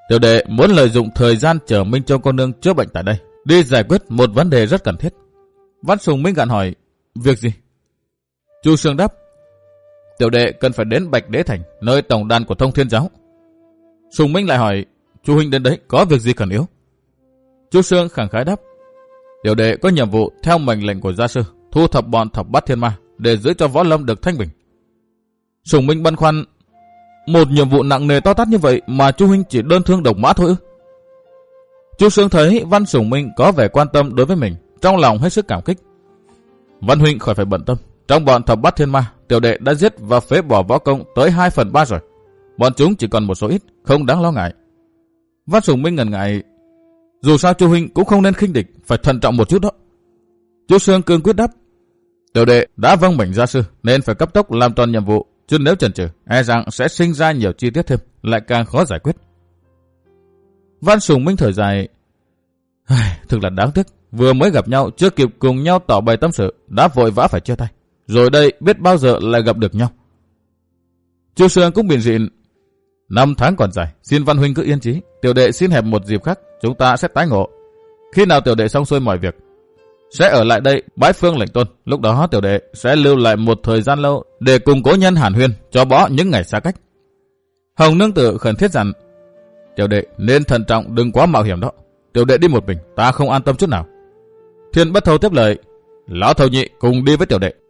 Tiểu đệ muốn lợi dụng thời gian chờ Minh Châu cô nương chữa bệnh tại đây, đi giải quyết một vấn đề rất cần thiết. Văn Sùng Minh gạn hỏi, việc gì? Chu Sương đáp, tiểu đệ cần phải đến Bạch Đế Thành, nơi tổng đàn của Thông Thiên giáo. Sùng Minh lại hỏi, Chu huynh đến đấy có việc gì cần yếu? Chu Sương khẳng khái đáp, tiểu đệ có nhiệm vụ theo mệnh lệnh của gia sư, thu thập bọn thập bát thiên ma để giữ cho võ lâm được thanh bình. Sùng Minh băn khoăn, một nhiệm vụ nặng nề to tát như vậy mà Chu huynh chỉ đơn thương độc mã thôi ư? Chu Sương thấy Văn Sùng Minh có vẻ quan tâm đối với mình, trong lòng hết sức cảm kích. Văn huynh khỏi phải bận tâm, trong bọn thập bát thiên ma, tiểu đệ đã giết và phế bỏ võ công tới hai phần ba rồi. Bọn chúng chỉ còn một số ít, không đáng lo ngại. Văn Sùng Minh ngần ngại, dù sao Chu huynh cũng không nên khinh địch, phải thận trọng một chút đó. Chu Sương cương quyết đáp, tiểu đệ đã vâng mệnh gia sư nên phải cấp tốc làm tròn nhiệm vụ, chứ nếu chần chừ, e rằng sẽ sinh ra nhiều chi tiết thêm, lại càng khó giải quyết. Văn Sùng Minh thở dài, thực là đáng tiếc, vừa mới gặp nhau chưa kịp cùng nhau tỏ bày tâm sự, đã vội vã phải chia tay, rồi đây biết bao giờ lại gặp được nhau. Chu Sương cũng biện diện, năm tháng còn dài, xin Văn huynh cứ yên trí, tiểu đệ xin hẹn một dịp khác, chúng ta sẽ tái ngộ. Khi nào tiểu đệ xong xuôi mọi việc, sẽ ở lại đây bái phương lệnh tôn, lúc đó tiểu đệ sẽ lưu lại một thời gian lâu để cùng cố nhân hàn huyên cho bỏ những ngày xa cách. Hồng nương tử khẩn thiết dặn, tiểu đệ nên thận trọng, đừng quá mạo hiểm đó. Tiểu đệ đi một mình, ta không an tâm chút nào. Thiên Bất Thâu tiếp lời, lão thầu nhị cùng đi với tiểu đệ.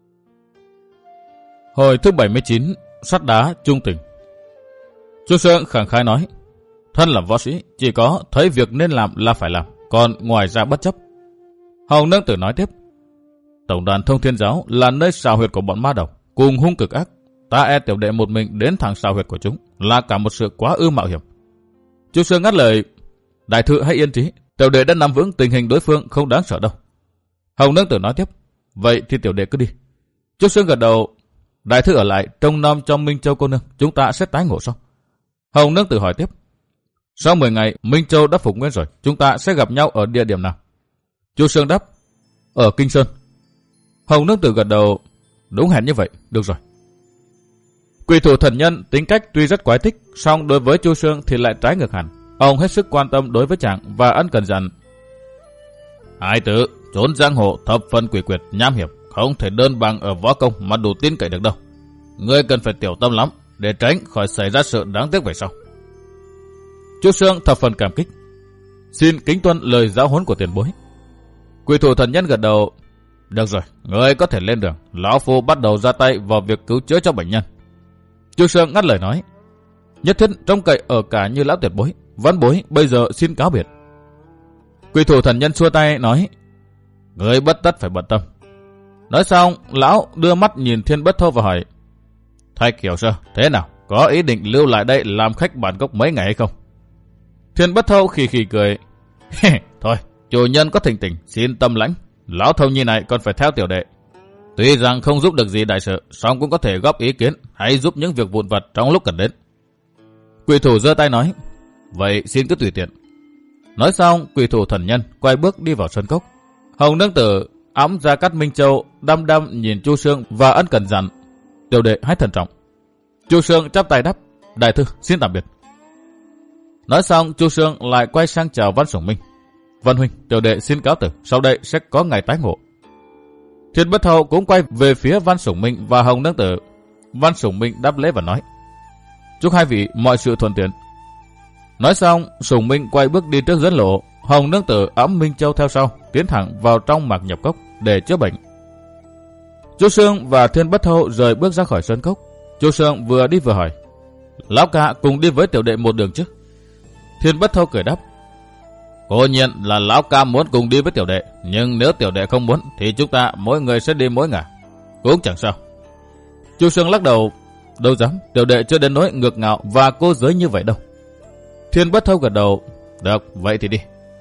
Hồi thứ bảy mươi chín, sắt đá trung tình. Chu Sương khẳng khái nói, thân là võ sĩ, chỉ có thấy việc nên làm là phải làm, còn ngoài ra bất chấp. Hồng nương tử nói tiếp, tổng đàn Thông Thiên giáo là nơi sào huyệt của bọn ma đầu, cùng hung cực ác. Ta e tiểu đệ một mình đến thẳng sào huyệt của chúng là cả một sự quá ư mạo hiểm. Chu Sương ngắt lời, đại thư hãy yên trí, tiểu đệ đã nắm vững tình hình đối phương không đáng sợ đâu. Hồng nương tử nói tiếp, vậy thì tiểu đệ cứ đi. Chu Sương gật đầu, đại thư ở lại trông nom cho Minh Châu cô nương, chúng ta sẽ tái ngộ sau. Hồng nương tử hỏi tiếp, sau mười ngày Minh Châu đã phục nguyên rồi, chúng ta sẽ gặp nhau ở địa điểm nào? Chu Sương đáp, ở Kinh Sơn. Hồng nương tử gật đầu, đúng hẹn như vậy, được rồi. Quỷ thủ thần nhân tính cách tuy rất quái thích, song đối với Chu Sương thì lại trái ngược hẳn. Ông hết sức quan tâm đối với chàng và ân cần dặn, hai tử trốn giang hồ thập phân quỷ quyệt nham hiểm, không thể đơn bằng ở võ công mà đủ tin cậy được đâu. Ngươi cần phải tiểu tâm lắm để tránh khỏi xảy ra sự đáng tiếc về sau. Chu Sương thập phần cảm kích, xin kính tuân lời giáo huấn của tiền bối. Quỷ thủ thần nhân gật đầu, được rồi, ngươi có thể lên đường, lão phu bắt đầu ra tay vào việc cứu chữa cho bệnh nhân. Chu Sương ngắt lời nói, nhất thiết trông cậy ở cả như lão tuyệt bối, văn bối bây giờ xin cáo biệt. Quỷ thủ thần nhân xua tay nói, ngươi bất tất phải bận tâm. Nói xong, lão đưa mắt nhìn Thiên Bất Thâu và hỏi, Thạch Kiều Sơ, thế nào, có ý định lưu lại đây làm khách bản gốc mấy ngày hay không? Thiên Bất Thâu khì khì cười, thôi, chủ nhân có thỉnh tình, xin tâm lãnh, lão thâu nhi này còn phải theo tiểu đệ. Tuy rằng không giúp được gì đại sự, song cũng có thể góp ý kiến, hay giúp những việc vụn vặt trong lúc cần đến. Quỷ thủ giơ tay nói, vậy xin cứ tùy tiện. Nói xong, quỷ thủ thần nhân quay bước đi vào sân cốc. Hồng nương tử ẵm ra Cát Minh Châu, đăm đăm nhìn Chu Sương và ân cần dặn, tiểu đệ hãy thận trọng. Chu Sương chắp tay đáp, đại thư xin tạm biệt. Nói xong, Chu Sương lại quay sang chào Văn Sủng Minh, Văn huynh, tiểu đệ xin cáo từ, sau đây sẽ có ngày tái ngộ. Thiên Bất Thâu cũng quay về phía Văn Sủng Minh và Hồng nương tử. Văn Sủng Minh đáp lễ và nói, chúc hai vị mọi sự thuận tiện. Nói xong, Sủng Minh quay bước đi trước dẫn lộ, Hồng nương tử ẵm Minh Châu theo sau, tiến thẳng vào trong mạc nhập cốc để chữa bệnh. Chu Sương và Thiên Bất Thâu rời bước ra khỏi sân cốc. Chu Sương vừa đi vừa hỏi, lão ca cùng đi với tiểu đệ một đường chứ? Thiên Bất Thâu cười đáp, cố nhiên là lão ca muốn cùng đi với tiểu đệ, nhưng nếu tiểu đệ không muốn thì chúng ta mỗi người sẽ đi mỗi ngả, cũng chẳng sao. Chu Sương lắc đầu, đâu dám, tiểu đệ chưa đến nỗi ngược ngạo và cô giới như vậy đâu. Thiên Bất Thâu gật đầu, được, vậy thì đi.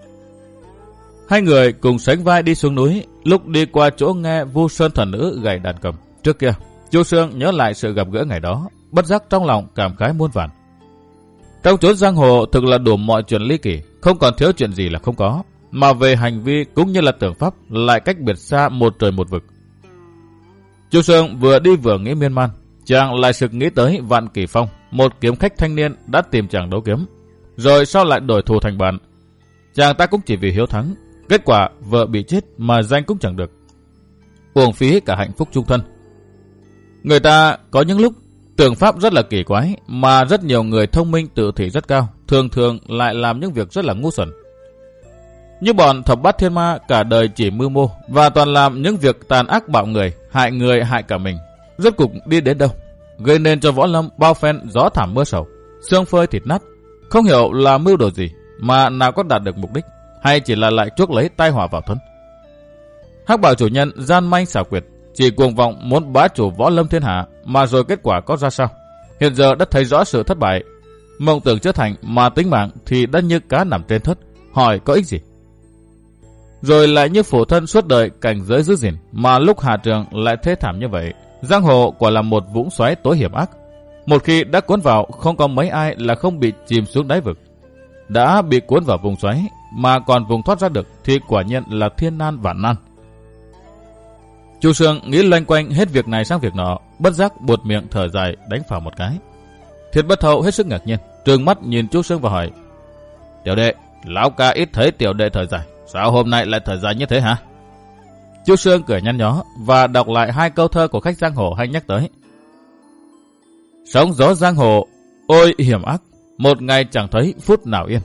Hai người cùng sánh vai đi xuống núi. Lúc đi qua chỗ nghe Vu Sơn thần nữ gảy đàn cầm trước kia, Chu Sương nhớ lại sự gặp gỡ ngày đó, bất giác trong lòng cảm khái muôn vàn. Trong chốn giang hồ thực là đủ mọi chuyện ly kỳ, không còn thiếu chuyện gì là không có, mà về hành vi cũng như là tưởng pháp lại cách biệt xa một trời một vực. Chu Sương vừa đi vừa nghĩ miên man, chàng lại sực nghĩ tới Vạn Kỳ Phong, một kiếm khách thanh niên đã tìm chàng đấu kiếm. rồi sau lại đổi thù thành bạn. Chàng ta cũng chỉ vì hiếu thắng, kết quả vợ bị chết mà danh cũng chẳng được. Uổng phí cả hạnh phúc chung thân. Người ta có những lúc tưởng pháp rất là kỳ quái, mà rất nhiều người thông minh tự thị rất cao, thường thường lại làm những việc rất là ngu xuẩn. Như bọn thập bát thiên ma cả đời chỉ mưu mô và toàn làm những việc tàn ác bạo người, hại người hại cả mình. Rốt cục đi đến đâu? Gây nên cho võ lâm bao phen gió thảm mưa sầu, xương phơi thịt nát. Không hiểu là mưu đồ gì mà nào có đạt được mục đích, hay chỉ là lại chuốc lấy tai họa vào thân. Hắc Bảo chủ nhân gian manh xảo quyệt, chỉ cuồng vọng muốn bá chủ võ lâm thiên hạ, mà rồi kết quả có ra sao? Hiện giờ đã thấy rõ sự thất bại, mộng tưởng chưa thành mà tính mạng thì đã như cá nằm trên thớt, hỏi có ích gì? Rồi lại như phụ thân suốt đời cảnh giới giữ gìn, mà lúc hạ trường lại thê thảm như vậy. Giang hồ quả là một vũng xoáy tối hiểm ác. Một khi đã cuốn vào, không có mấy ai là không bị chìm xuống đáy vực. Đã bị cuốn vào vùng xoáy mà còn vùng thoát ra được thì quả nhiên là thiên nan vạn nan. Chu Sương nghĩ loanh quanh hết việc này sang việc nọ, bất giác buột miệng thở dài đánh phào một cái. Thiết Bất Thâu hết sức ngạc nhiên, trừng mắt nhìn Chu Sương và hỏi: Tiểu đệ, lão ca ít thấy tiểu đệ thở dài, sao hôm nay lại thở dài như thế hả? Chu Sương cười nhăn nhó và đọc lại hai câu thơ của khách giang hồ hay nhắc tới. Sóng gió giang hồ, ôi hiểm ác, một ngày chẳng thấy phút nào yên.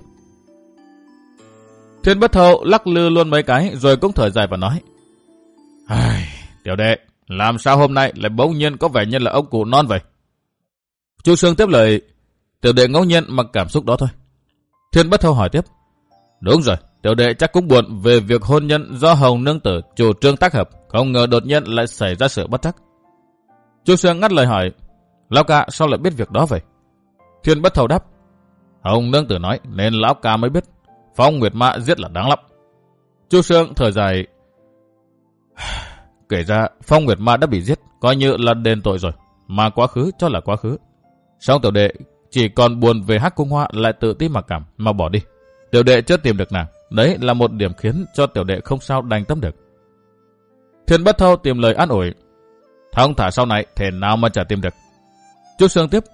Thiên Bất Thâu lắc lư luôn mấy cái rồi cũng thở dài và nói: Ai, tiểu đệ, làm sao hôm nay lại bỗng nhiên có vẻ như là ông cụ non vậy? Chu Sương tiếp lời: Tiểu đệ ngẫu nhiên mặc cảm xúc đó thôi. Thiên Bất Thâu hỏi tiếp: Đúng rồi, tiểu đệ chắc cũng buồn về việc hôn nhân do Hồng Nương Tử chủ trương tác hợp, không ngờ đột nhiên lại xảy ra sự bất trắc. Chu Sương ngắt lời hỏi: Lão ca sao lại biết việc đó vậy? Thiên Bất Thâu đáp: Hồng Nương Tử nói nên lão ca mới biết. Phong Nguyệt Ma giết là đáng lắm. Chu Sương thở dài: Kể ra Phong Nguyệt Ma đã bị giết, coi như là đền tội rồi, mà quá khứ cho là quá khứ. Song tiểu đệ chỉ còn buồn về Hắc Cung Hoa lại tự ti mặc cảm mà bỏ đi. Tiểu đệ chưa tìm được nàng, đấy là một điểm khiến cho tiểu đệ không sao đành tâm được. Thiên Bất Thâu tìm lời an ủi: Thông thả sau này thể nào mà chả tìm được. Chu Sương tiếp: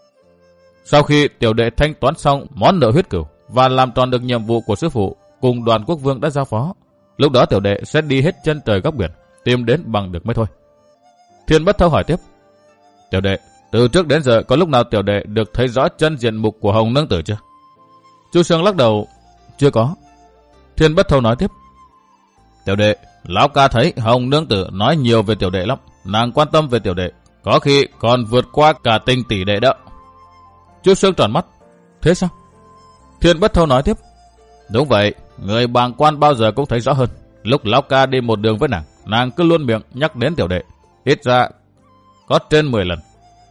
Sau khi tiểu đệ thanh toán xong món nợ huyết cửu và làm tròn được nhiệm vụ của sư phụ cùng Đoàn Quốc Vương đã giao phó, lúc đó tiểu đệ sẽ đi hết chân trời góc biển, tìm đến bằng được mới thôi. Thiên Bất Thâu hỏi tiếp: Tiểu đệ, từ trước đến giờ có lúc nào tiểu đệ được thấy rõ chân diện mục của Hồng Nương Tử chưa? Chu Sương lắc đầu: Chưa có. Thiên Bất Thâu nói tiếp: Tiểu đệ, lão ca thấy Hồng Nương Tử nói nhiều về tiểu đệ lắm, nàng quan tâm về tiểu đệ, có khi còn vượt qua cả tình tỷ đệ đó. Chu Sương tròn mắt: Thế sao? Thiên Bất Thâu nói tiếp: Đúng vậy, người bàng quan bao giờ cũng thấy rõ hơn. Lúc lão ca đi một đường với nàng, nàng cứ luôn miệng nhắc đến tiểu đệ, ít ra có trên mười lần.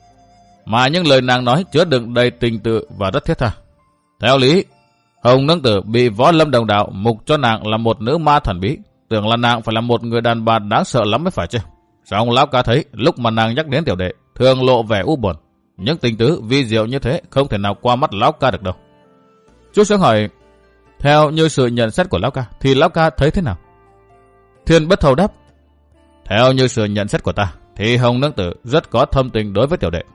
Mà những lời nàng nói chứa đựng đầy tình tự và rất thiết tha. Theo lý, Hồng Nương Tử bị võ lâm đồng đạo mục cho nàng là một nữ ma thần bí, tưởng là nàng phải là một người đàn bà đáng sợ lắm mới phải chứ. Song lão ca thấy lúc mà nàng nhắc đến tiểu đệ thường lộ vẻ u buồn, những tình tứ vi diệu như thế không thể nào qua mắt lão ca được đâu. Chu Sương hỏi: Theo như sự nhận xét của lão ca thì lão ca thấy thế nào? Thiên Bất Thâu đáp: Theo như sự nhận xét của ta thì Hồng Nương Tử rất có thâm tình đối với tiểu đệ.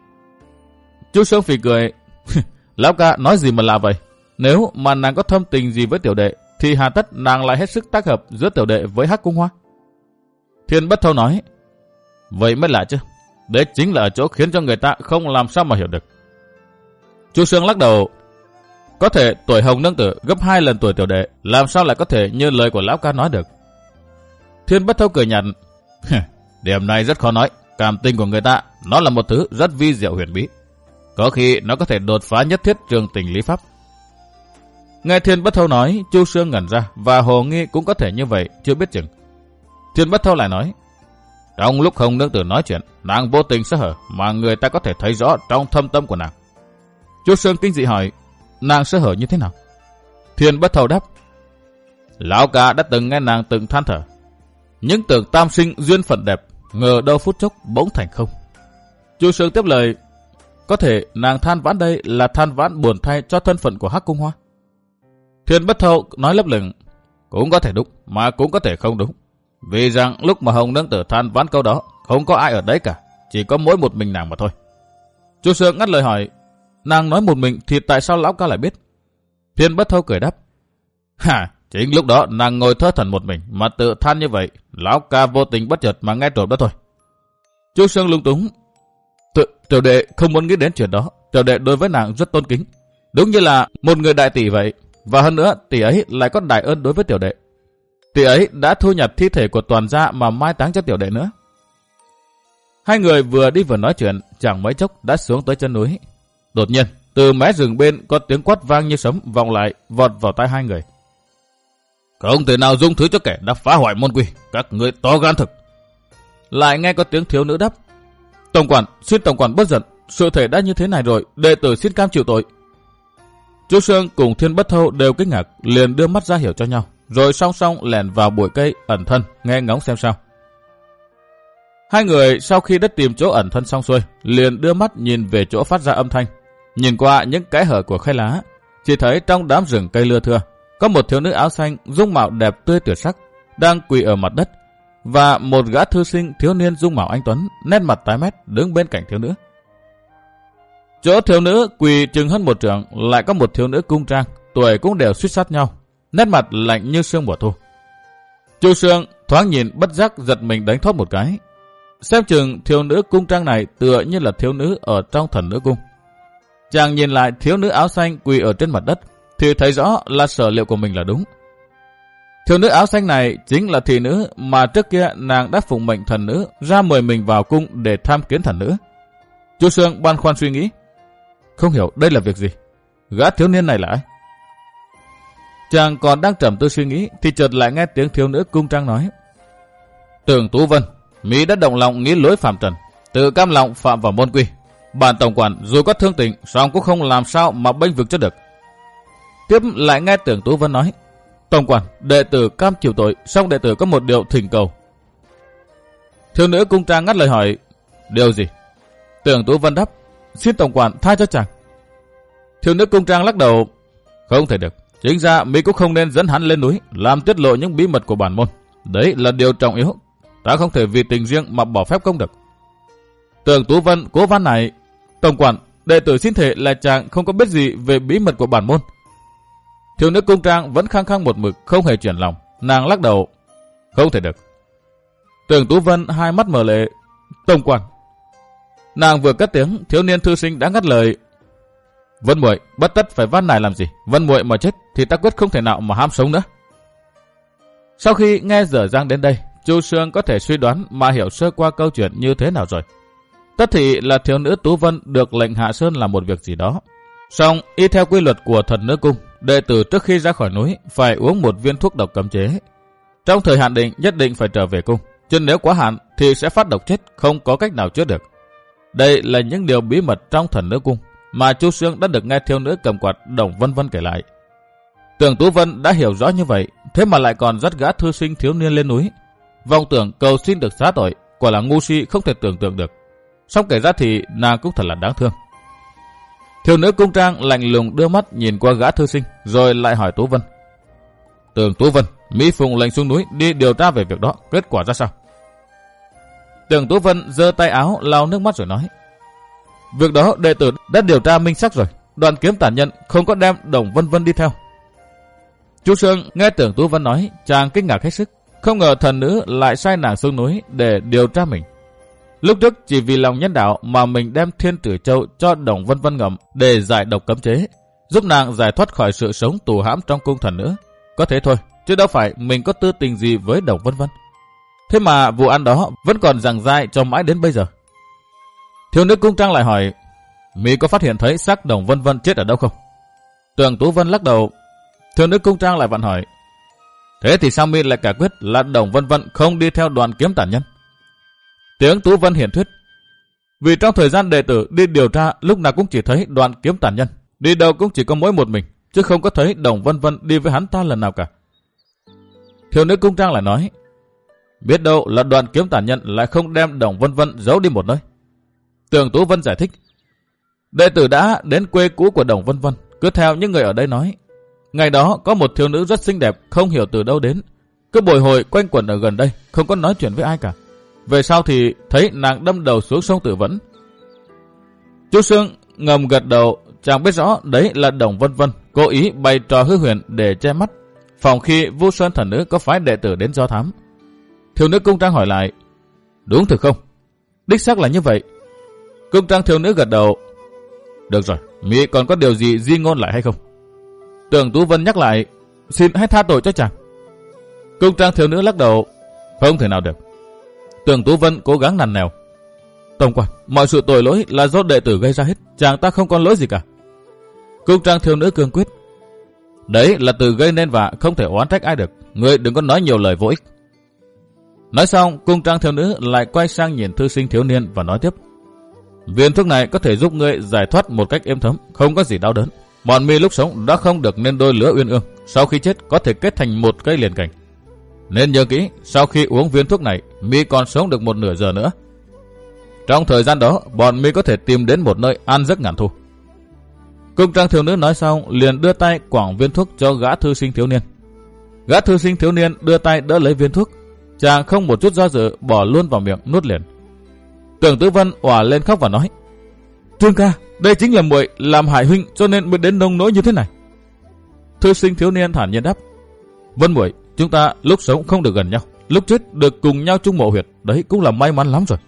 Chu Sương phì cười: Lão ca nói gì mà lạ vậy? Nếu mà nàng có thâm tình gì với tiểu đệ thì hà tất nàng lại hết sức tác hợp giữa tiểu đệ với Hắc Cung Hoa? Thiên Bất Thâu nói: Vậy mới lạ chứ. Đấy chính là ở chỗ khiến cho người ta không làm sao mà hiểu được. Chu Sương lắc đầu: Có thể tuổi Hồng Nương Tử gấp hai lần tuổi tiểu đệ, làm sao lại có thể như lời của lão ca nói được? Thiên Bất Thâu cười nhạt: Điểm này rất khó nói. Cảm tình của người ta nó là một thứ rất vi diệu huyền bí, có khi nó có thể đột phá nhất thiết trường tình lý pháp. Nghe Thiên Bất Thâu nói, Chu Sương ngẩn ra và hồ nghi cũng có thể như vậy, chưa biết chừng. Thiên Bất Thâu lại nói: Trong lúc Hồng Nương Tử nói chuyện, nàng vô tình sơ hở mà người ta có thể thấy rõ trong thâm tâm của nàng. Chu Sương kinh dị hỏi: Nàng sơ hở như thế nào? Thiên Bất Thâu đáp: Lão ca đã từng nghe nàng từng than thở: Những tưởng tam sinh duyên phận đẹp, ngờ đâu phút chốc bỗng thành không. Chu Sương tiếp lời: Có thể nàng than vãn đây là than vãn buồn thay cho thân phận của Hắc Cung Hoa. Thiên Bất Thâu nói lấp lửng: Cũng có thể đúng, mà cũng có thể không đúng. Vì rằng lúc mà Hồng Nương Tử than vãn câu đó, không có ai ở đấy cả, chỉ có mỗi một mình nàng mà thôi. Chu Sương ngắt lời hỏi: Nàng nói một mình thì tại sao lão ca lại biết? Thiên Bất Thâu cười đáp. Hả, chính lúc đó nàng ngồi thơ thần một mình mà tự than như vậy, lão ca vô tình bất chợt mà nghe trộm đó thôi. Chu Sương lung túng. Tự, tiểu đệ không muốn nghĩ đến chuyện đó, tiểu đệ đối với nàng rất tôn kính, đúng như là một người đại tỷ vậy, và hơn nữa tỷ ấy lại có đại ơn đối với tiểu đệ. Tỷ ấy đã thu nhặt thi thể của toàn gia mà mai táng cho tiểu đệ nữa. Hai người vừa đi vừa nói chuyện, chẳng mấy chốc đã xuống tới chân núi. Đột nhiên, từ mé rừng bên có tiếng quát vang như sấm vọng lại, vọt vào tai hai người. Không thể nào dung thứ cho kẻ đã phá hoại môn quy, các người to gan thực. Lại nghe có tiếng thiếu nữ đáp. Tổng quản, xin tổng quản bất giận, sự thể đã như thế này rồi, đệ tử xin cam chịu tội. Chu Sương cùng Thiên Bất Thâu đều kinh ngạc, liền đưa mắt ra hiểu cho nhau, rồi song song lẻn vào bụi cây ẩn thân, nghe ngóng xem sao. Hai người sau khi đã tìm chỗ ẩn thân xong xuôi, liền đưa mắt nhìn về chỗ phát ra âm thanh. Nhìn qua những kẽ hở của khay lá, chỉ thấy trong đám rừng cây lưa thưa, có một thiếu nữ áo xanh dung mạo đẹp tươi tuyệt sắc, đang quỳ ở mặt đất, và một gã thư sinh thiếu niên dung mạo anh tuấn, nét mặt tái mét đứng bên cạnh thiếu nữ. Chỗ thiếu nữ quỳ chừng hơn một trượng lại có một thiếu nữ cung trang, tuổi cũng đều suýt sát nhau, nét mặt lạnh như sương mùa thu. Chu Sương thoáng nhìn bất giác giật mình đánh thoát một cái. Xem chừng thiếu nữ cung trang này tựa như là thiếu nữ ở trong Thần Nữ Cung. Chàng nhìn lại thiếu nữ áo xanh quỳ ở trên mặt đất thì thấy rõ là sở liệu của mình là đúng. Thiếu nữ áo xanh này chính là thị nữ mà trước kia nàng đã phụng mệnh thần nữ ra mời mình vào cung để tham kiến thần nữ. Chu Sương băn khoăn suy nghĩ, không hiểu đây là việc gì, gã thiếu niên này là ai? Chàng còn đang trầm tư suy nghĩ thì chợt lại nghe tiếng thiếu nữ cung trang nói. Tưởng Tú Vân, Mỹ đã động lòng nghĩ lối phạm trần, tự cam lòng phạm vào môn quy. Bản tổng quản dù có thương tình, song cũng không làm sao mà bênh vực cho được. Tiếp lại nghe Tưởng Tú Vân nói. Tổng quản, đệ tử cam chịu tội, song đệ tử có một điều thỉnh cầu. Thiếu nữ cung trang ngắt lời hỏi. Điều gì? Tưởng Tú Vân đáp. Xin tổng quản tha cho chàng. Thiếu nữ cung trang lắc đầu. Không thể được. Chính ra Mỹ cũng không nên dẫn hắn lên núi, làm tiết lộ những bí mật của bản môn. Đấy là điều trọng yếu. Ta không thể vì tình riêng mà bỏ phép công được. Tưởng Tú Vân cố van này. Tổng quản, đệ tử xin thể là chàng không có biết gì về bí mật của bản môn. Thiếu nữ cung trang vẫn khăng khăng một mực, không hề chuyển lòng. Nàng lắc đầu. Không thể được. Tưởng Tú Vân hai mắt mở lệ. Tổng quản. Nàng vừa cất tiếng, thiếu niên thư sinh đã ngắt lời. Vân muội, bất tất phải van nài làm gì. Vân muội mà chết thì ta quyết không thể nào mà ham sống nữa. Sau khi nghe dở dang đến đây, Chu Sương có thể suy đoán mà hiểu sơ qua câu chuyện như thế nào rồi. Tất thị là thiếu nữ Tú Vân được lệnh hạ sơn làm một việc gì đó. Song y theo quy luật của Thần Nữ Cung, đệ tử trước khi ra khỏi núi phải uống một viên thuốc độc cấm chế. Trong thời hạn định nhất định phải trở về cung, chứ nếu quá hạn thì sẽ phát độc chết, không có cách nào chữa được. Đây là những điều bí mật trong Thần Nữ Cung mà Chu Sương đã được nghe thiếu nữ cầm quạt Đồng Vân Vân kể lại. Tưởng Tú Vân đã hiểu rõ như vậy, thế mà lại còn dắt gã thư sinh thiếu niên lên núi, vọng tưởng cầu xin được xá tội, quả là ngu si không thể tưởng tượng được. Song kể ra thì nàng cũng thật là đáng thương. Thiếu nữ cung trang lạnh lùng đưa mắt nhìn qua gã thư sinh, rồi lại hỏi Tú Vân. Tưởng Tú Vân, Mỹ phụng lệnh xuống núi đi điều tra về việc đó, kết quả ra sao? Tưởng Tú Vân giơ tay áo lau nước mắt rồi nói. Việc đó đệ tử đã điều tra minh xác rồi, Đoàn Kiếm tản nhân không có đem Đồng Vân Vân đi theo. Chu Sương nghe Tưởng Tú Vân nói, chàng kinh ngạc hết sức, không ngờ thần nữ lại sai nàng xuống núi để điều tra mình. Lúc trước chỉ vì lòng nhân đạo mà mình đem Thiên Tử Châu cho Đồng Vân Vân ngậm để giải độc cấm chế, giúp nàng giải thoát khỏi sự sống tù hãm trong cung thần nữ. Có thế thôi, chứ đâu phải mình có tư tình gì với Đồng Vân Vân. Thế mà vụ án đó vẫn còn giằng dai cho mãi đến bây giờ. Thiếu nữ cung trang lại hỏi, Mỹ có phát hiện thấy xác Đồng Vân Vân chết ở đâu không? Tưởng Tú Vân lắc đầu. Thiếu nữ cung trang lại vặn hỏi, thế thì sao Mỹ lại cả quyết là Đồng Vân Vân không đi theo Đoàn Kiếm tản nhân? Tiếng Tú Vân hiển thuyết, vì trong thời gian đệ tử đi điều tra lúc nào cũng chỉ thấy Đoàn Kiếm tản nhân, đi đâu cũng chỉ có mỗi một mình, chứ không có thấy Đồng Vân Vân đi với hắn ta lần nào cả. Thiếu nữ cung trang lại nói, biết đâu là Đoàn Kiếm tản nhân lại không đem Đồng Vân Vân giấu đi một nơi. Tưởng Tú Vân giải thích, đệ tử đã đến quê cũ của Đồng Vân Vân, cứ theo những người ở đây nói. Ngày đó có một thiếu nữ rất xinh đẹp, không hiểu từ đâu đến, cứ bồi hồi quanh quẩn ở gần đây, không có nói chuyện với ai cả. Về sau thì thấy nàng đâm đầu xuống sông tự vẫn. Chu Sương ngầm gật đầu, chàng biết rõ đấy là Đồng Vân Vân, cố ý bày trò hư huyền để che mắt, phòng khi Vu Sơn thần nữ có phái đệ tử đến do thám. Thiếu nữ cung trang hỏi lại, đúng thực không? Đích xác là như vậy. Cung trang thiếu nữ gật đầu. Được rồi, mỹ còn có điều gì di ngôn lại hay không? Tưởng Tú Vân nhắc lại, xin hãy tha tội cho chàng. Cung trang thiếu nữ lắc đầu, không thể nào được. Tưởng Tú Vân cố gắng nằn nèo, tổng quản, mọi sự tội lỗi là do đệ tử gây ra hết, chàng ta không có lỗi gì cả. Cung trang thiếu nữ cương quyết, đấy là từ gây nên và không thể oán trách ai được, ngươi đừng có nói nhiều lời vô ích. Nói xong, cung trang thiếu nữ lại quay sang nhìn thư sinh thiếu niên và nói tiếp, viên thuốc này có thể giúp ngươi giải thoát một cách êm thấm, không có gì đau đớn. Bọn mi lúc sống đã không được nên đôi lứa uyên ương, sau khi chết có thể kết thành một cây liền cành. Nên nhớ kỹ, sau khi uống viên thuốc này, mi còn sống được một nửa giờ nữa. Trong thời gian đó, bọn mi có thể tìm đến một nơi an giấc ngàn thu. Cung trang thiếu nữ nói xong, liền đưa tay quẳng viên thuốc cho gã thư sinh thiếu niên. Gã thư sinh thiếu niên đưa tay đỡ lấy viên thuốc, chàng không một chút do dự bỏ luôn vào miệng nuốt liền. Tưởng Tử Vân òa lên khóc và nói, Trương ca, đây chính là muội làm hại huynh cho nên mới đến nông nỗi như thế này. Thư sinh thiếu niên thản nhiên đáp, Vân muội, chúng ta lúc sống không được gần nhau, lúc chết được cùng nhau chung mộ huyệt, đấy cũng là may mắn lắm rồi.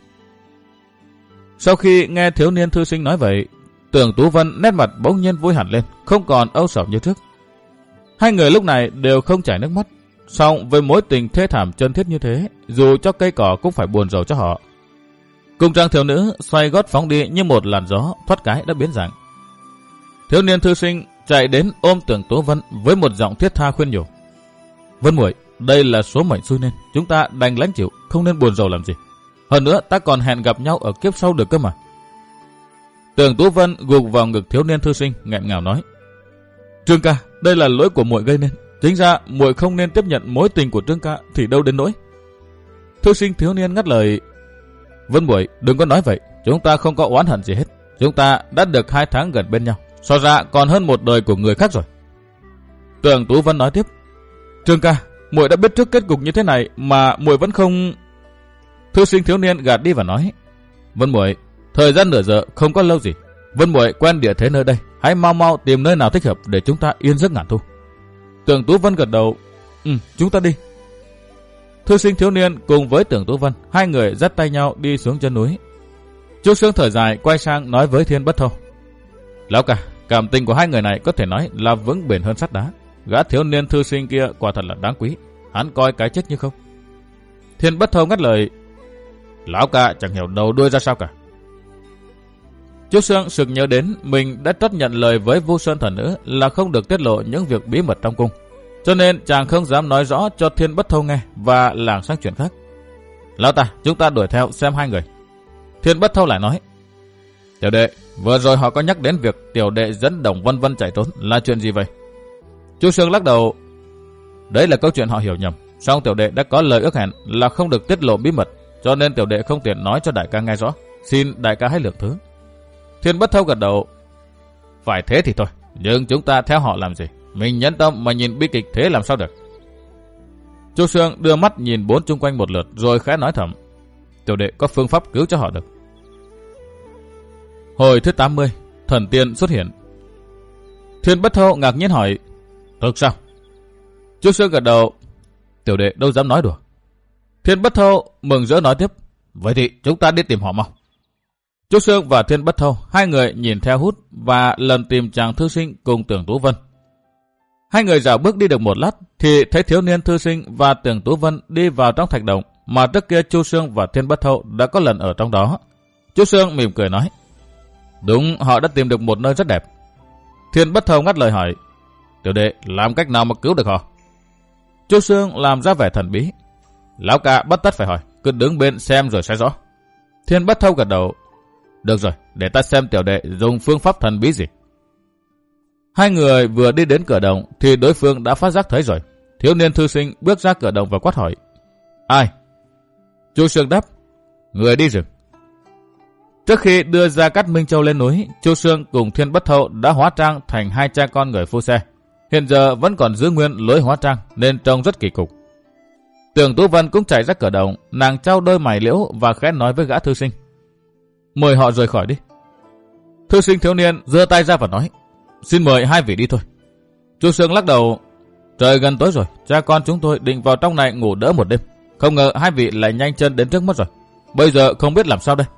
Sau khi nghe thiếu niên thư sinh nói vậy, Tưởng Tú Vân nét mặt bỗng nhiên vui hẳn lên, không còn âu sầu như trước. Hai người lúc này đều không chảy nước mắt, song với mối tình thê thảm chân thiết như thế, dù cho cây cỏ cũng phải buồn rầu cho họ. Cung trang thiếu nữ xoay gót phóng đi như một làn gió, thoát cái đã biến dạng. Thiếu niên thư sinh chạy đến ôm Tưởng Tú Vân với một giọng thiết tha khuyên nhủ, Vân muội, đây là số mệnh xui nên, chúng ta đành lãnh chịu, không nên buồn rầu làm gì. Hơn nữa ta còn hẹn gặp nhau ở kiếp sau được cơ mà. Tưởng Tú Vân gục vào ngực thiếu niên thư sinh, nghẹn ngào nói, Trương ca, đây là lỗi của muội gây nên. Chính ra muội không nên tiếp nhận mối tình của Trương ca thì đâu đến nỗi. Thư sinh thiếu niên ngắt lời, Vân muội đừng có nói vậy, chúng ta không có oán hận gì hết. Chúng ta đã được hai tháng gần bên nhau, so ra còn hơn một đời của người khác rồi. Tưởng Tú Vân nói tiếp, Trương ca, muội đã biết trước kết cục như thế này mà muội vẫn không. Thư sinh thiếu niên gạt đi và nói, Vân muội, thời gian nửa giờ không có lâu gì. Vân muội quen địa thế nơi đây, hãy mau mau tìm nơi nào thích hợp để chúng ta yên giấc ngàn thu. Tưởng Tú Vân gật đầu, ừ, chúng ta đi. Thư sinh thiếu niên cùng với Tưởng Tú Vân, hai người dắt tay nhau đi xuống chân núi. Chu Sương thở dài quay sang nói với Thiên Bất Thâu, Lão ca, cảm tình của hai người này có thể nói là vững bền hơn sắt đá. Gã thiếu niên thư sinh kia quả thật là đáng quý, hắn coi cái chết như không. Thiên Bất Thâu ngắt lời, Lão ca chẳng hiểu đầu đuôi ra sao cả. Chu Sương sực nhớ đến mình đã trót nhận lời với Vu Sơn thần nữ là không được tiết lộ những việc bí mật trong cung, cho nên chàng không dám nói rõ cho Thiên Bất Thâu nghe và lảng sang chuyện khác. Lão ta, chúng ta đuổi theo xem hai người. Thiên Bất Thâu lại nói, Tiểu đệ, vừa rồi họ có nhắc đến việc tiểu đệ dẫn Đồng Vân Vân chạy trốn, là chuyện gì vậy? Chu Sương lắc đầu, đấy là câu chuyện họ hiểu nhầm. Song tiểu đệ đã có lời ước hẹn là không được tiết lộ bí mật, cho nên tiểu đệ không tiện nói cho đại ca nghe rõ. Xin đại ca hãy lượng thứ. Thiên Bất Thâu gật đầu, phải thế thì thôi, nhưng chúng ta theo họ làm gì? Mình nhẫn tâm mà nhìn bi kịch thế làm sao được? Chu Sương đưa mắt nhìn bốn chung quanh một lượt rồi khẽ nói thầm, tiểu đệ có phương pháp cứu cho họ được. Hồi thứ tám mươi, thần tiên xuất hiện. Thiên Bất Thâu ngạc nhiên hỏi, thực sao? Chu Sương gật đầu, tiểu đệ đâu dám nói đùa. Thiên Bất Thâu mừng rỡ nói tiếp, vậy thì chúng ta đi tìm họ mau. Chu Sương và Thiên Bất Thâu, hai người nhìn theo hút và lần tìm chàng thư sinh cùng Tưởng Tú Vân. Hai người dạo bước đi được một lát thì thấy thiếu niên thư sinh và Tưởng Tú Vân đi vào trong thạch động mà trước kia Chu Sương và Thiên Bất Thâu đã có lần ở trong đó. Chu Sương mỉm cười nói, đúng, họ đã tìm được một nơi rất đẹp. Thiên Bất Thâu ngắt lời hỏi, tiểu đệ làm cách nào mà cứu được họ? Chu Sương làm ra vẻ thần bí, lão ca bất tất phải hỏi, cứ đứng bên xem rồi sẽ rõ. Thiên Bất Thâu gật đầu, được rồi, để ta xem tiểu đệ dùng phương pháp thần bí gì. Hai người vừa đi đến cửa động thì đối phương đã phát giác thấy rồi. Thiếu niên thư sinh bước ra cửa động và quát hỏi, ai? Chu Sương đáp, người đi rừng. Trước khi đưa ra Cát Minh Châu lên núi, Chu Sương cùng Thiên Bất Thâu đã hóa trang thành hai cha con người phu xe. Hiện giờ vẫn còn giữ nguyên lối hóa trang nên trông rất kỳ cục. Tưởng Tú Vân cũng chạy ra cửa động, nàng trao đôi mày liễu và khẽ nói với gã thư sinh, mời họ rời khỏi đi. Thư sinh thiếu niên giơ tay ra và nói, xin mời hai vị đi thôi. Chu Sương lắc đầu. Trời gần tối rồi, cha con chúng tôi định vào trong này ngủ đỡ một đêm. Không ngờ hai vị lại nhanh chân đến trước mất rồi. Bây giờ không biết làm sao đây.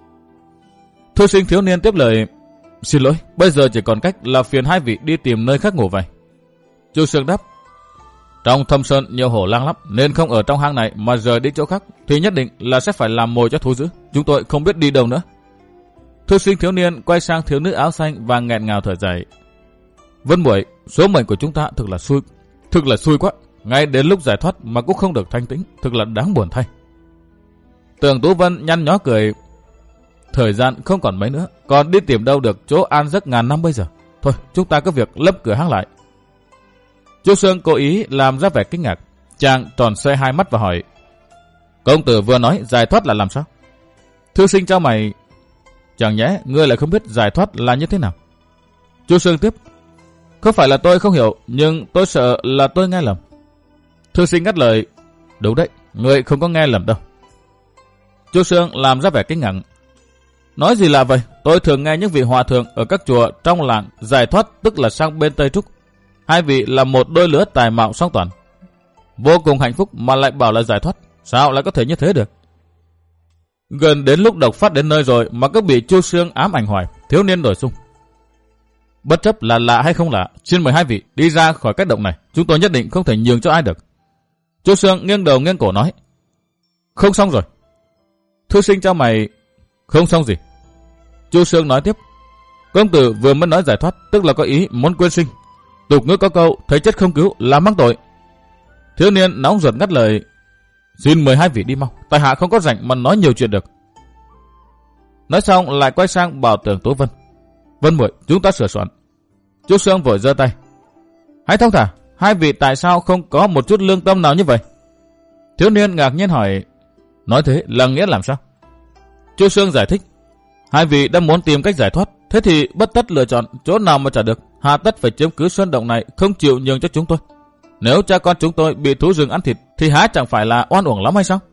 Thư sinh thiếu niên tiếp lời. Xin lỗi, bây giờ chỉ còn cách là phiền hai vị đi tìm nơi khác ngủ vậy. Chu Sương đáp. Trong thâm sơn nhiều hổ lang lắm, nên không ở trong hang này mà rời đi chỗ khác thì nhất định là sẽ phải làm mồi cho thú dữ. Chúng tôi không biết đi đâu nữa. Thư sinh thiếu niên quay sang thiếu nữ áo xanh và nghẹn ngào thở dài. Vân Muội, số mệnh của chúng ta thực là xui, thực là xui quá. Ngay đến lúc giải thoát mà cũng không được thanh tĩnh, thực là đáng buồn thay. Tưởng Tú Vân nhăn nhó cười. Thời gian không còn mấy nữa, còn đi tìm đâu được chỗ an giấc ngàn năm bây giờ. Thôi, chúng ta có việc lấp cửa hang lại. Chu Sương cố ý làm ra vẻ kinh ngạc. Chàng tròn xoay hai mắt và hỏi. Công tử vừa nói giải thoát là làm sao? Thư sinh trao mày. Chẳng nhẽ ngươi lại không biết giải thoát là như thế nào? Chu Sương tiếp. Không phải là tôi không hiểu, nhưng tôi sợ là tôi nghe lầm. Thư sinh ngắt lời. Đúng đấy, ngươi không có nghe lầm đâu. Chu Sương làm ra vẻ kinh ngạc. Nói gì là vậy? Tôi thường nghe những vị hòa thượng ở các chùa trong làng giải thoát tức là sang bên Tây Trúc. Hai vị là một đôi lứa tài mạo song toàn, vô cùng hạnh phúc mà lại bảo là giải thoát. Sao lại có thể như thế được? Gần đến lúc độc phát đến nơi rồi mà cứ bị Chu Sương ám ảnh hoài. Thiếu niên nổi xung. Bất chấp là lạ hay không lạ, xin mời hai vị đi ra khỏi cái động này. Chúng tôi nhất định không thể nhường cho ai được. Chu Sương nghiêng đầu nghiêng cổ nói. Không xong rồi. Thư sinh trao mày. Không xong gì? Chu Sương nói tiếp. Công tử vừa mới nói giải thoát tức là có ý muốn quên sinh. Tục ngữ có câu thấy chết không cứu là mắc tội. Thiếu niên nóng ruột ngắt lời. Xin mời hai vị đi mau, tại hạ không có rảnh mà nói nhiều chuyện được. Nói xong lại quay sang bảo Tưởng Tú Vân. Vân Muội, chúng ta sửa soạn. Chu Sương vội giơ tay. Hãy thông thả, hai vị tại sao không có một chút lương tâm nào như vậy? Thiếu niên ngạc nhiên hỏi. Nói thế là nghĩa làm sao? Chu Sương giải thích. Hai vị đã muốn tìm cách giải thoát, thế thì bất tất lựa chọn chỗ nào mà trả được. Hà tất phải chiếm cứ sơn động này, không chịu nhường cho chúng tôi. Nếu cha con chúng tôi bị thú rừng ăn thịt thì há chẳng phải là oan uổng lắm hay sao?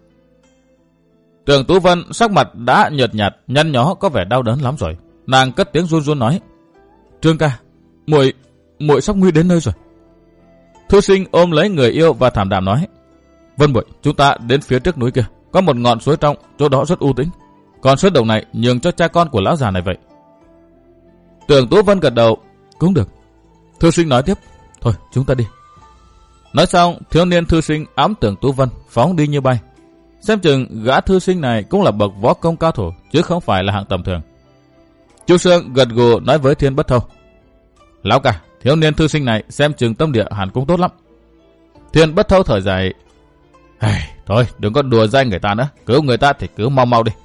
Tưởng Tú Vân sắc mặt đã nhợt nhạt, nhăn nhó có vẻ đau đớn lắm rồi. Nàng cất tiếng run run nói. Trương ca, muội muội sắp nguy đến nơi rồi. Thư sinh ôm lấy người yêu và thảm đạm nói. Vân Muội, chúng ta đến phía trước núi kia, có một ngọn suối trong, chỗ đó rất u tĩnh. Còn sơn động này nhường cho cha con của lão già này vậy. Tưởng Tú Vân gật đầu. Cũng được. Thư sinh nói tiếp. Thôi chúng ta đi. Nói xong thiếu niên thư sinh ẵm Tưởng Tú Vân phóng đi như bay. Xem chừng gã thư sinh này cũng là bậc võ công cao thủ, chứ không phải là hạng tầm thường. Chu Sương gật gù nói với Thiên Bất Thâu. Lão cả, thiếu niên thư sinh này xem chừng tâm địa hẳn cũng tốt lắm. Thiên Bất Thâu thở dài. Thôi đừng có đùa dai người ta nữa, cứu người ta thì cứ mau mau đi.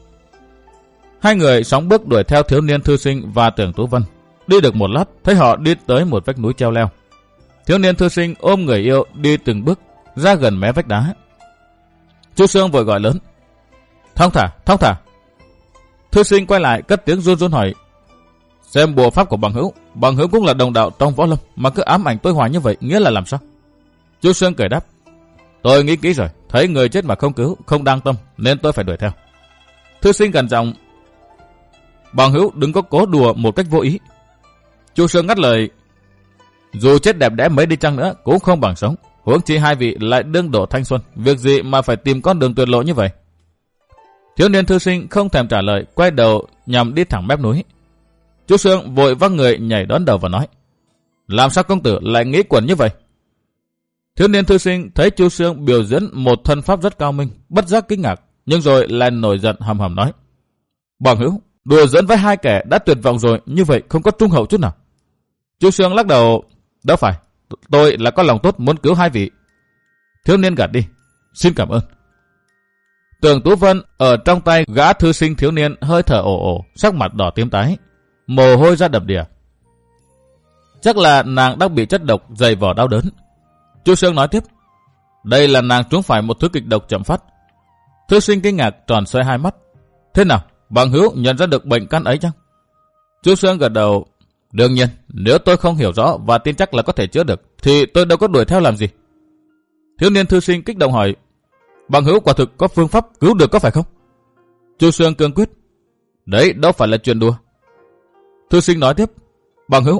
Hai người sóng bước đuổi theo thiếu niên thư sinh và Tưởng Tú Vân. Đi được một lát, thấy họ đi tới một vách núi treo leo. Thiếu niên thư sinh ôm người yêu đi từng bước ra gần mé vách đá. Chu Sương vội gọi lớn. Thong thả, thong thả. Thư sinh quay lại cất tiếng run run hỏi. Xem bùa pháp của bằng hữu, bằng hữu cũng là đồng đạo trong võ lâm mà cứ ám ảnh tôi hoài như vậy nghĩa là làm sao? Chu Sương cười đáp. Tôi nghĩ kỹ rồi, thấy người chết mà không cứu, không đáng tâm nên tôi phải đuổi theo. Thư sinh gần giọng. Bằng hữu đừng có cố đùa một cách vô ý. Chu Sương ngắt lời. Dù chết đẹp đẽ mấy đi chăng nữa cũng không bằng sống. Huống chi hai vị lại đương độ thanh xuân, việc gì mà phải tìm con đường tuyệt lộ như vậy? Thiếu niên thư sinh không thèm trả lời, quay đầu nhằm đi thẳng mép núi. Chu Sương vội văng người nhảy đón đầu và nói. Làm sao công tử lại nghĩ quẩn như vậy? Thiếu niên thư sinh thấy Chu Sương biểu diễn một thân pháp rất cao minh, bất giác kinh ngạc, nhưng rồi lại nổi giận hầm hầm nói. Bằng hữu, đùa giỡn với hai kẻ đã tuyệt vọng rồi, như vậy không có trung hậu chút nào. Chu Sương lắc đầu. Đâu phải, tôi là có lòng tốt muốn cứu hai vị. Thiếu niên gạt đi. Xin cảm ơn. Tưởng Tú Vân ở trong tay gã thư sinh thiếu niên hơi thở ồ ồ, sắc mặt đỏ tím tái, mồ hôi ra đầm đìa. Chắc là nàng đang bị chất độc dày vò đau đớn. Chu Sương nói tiếp. Đây là nàng trúng phải một thứ kịch độc chậm phát. Thư sinh kinh ngạc tròn xoay hai mắt. Thế nào, bằng hữu nhận ra được bệnh căn ấy chăng? Chu Sương gật đầu. Đương nhiên, nếu tôi không hiểu rõ và tin chắc là có thể chữa được, thì tôi đâu có đuổi theo làm gì. Thiếu niên thư sinh kích động hỏi. Bằng hữu quả thực có phương pháp cứu được có phải không? Chu Sương cương quyết. Đấy đâu phải là chuyện đùa. Thư sinh nói tiếp. Bằng hữu,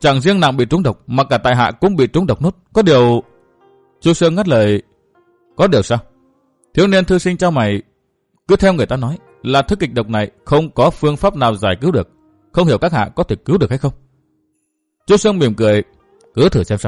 chẳng riêng nàng bị trúng độc mà cả tại hạ cũng bị trúng độc nốt. Có điều... Chu Sương ngắt lời. Có điều sao? Thiếu niên thư sinh cho mày. Cứ theo người ta nói là thứ kịch độc này không có phương pháp nào giải cứu được. Không hiểu các hạ có thể cứu được hay không? Chu Sương mỉm cười. Cứ thử xem sao.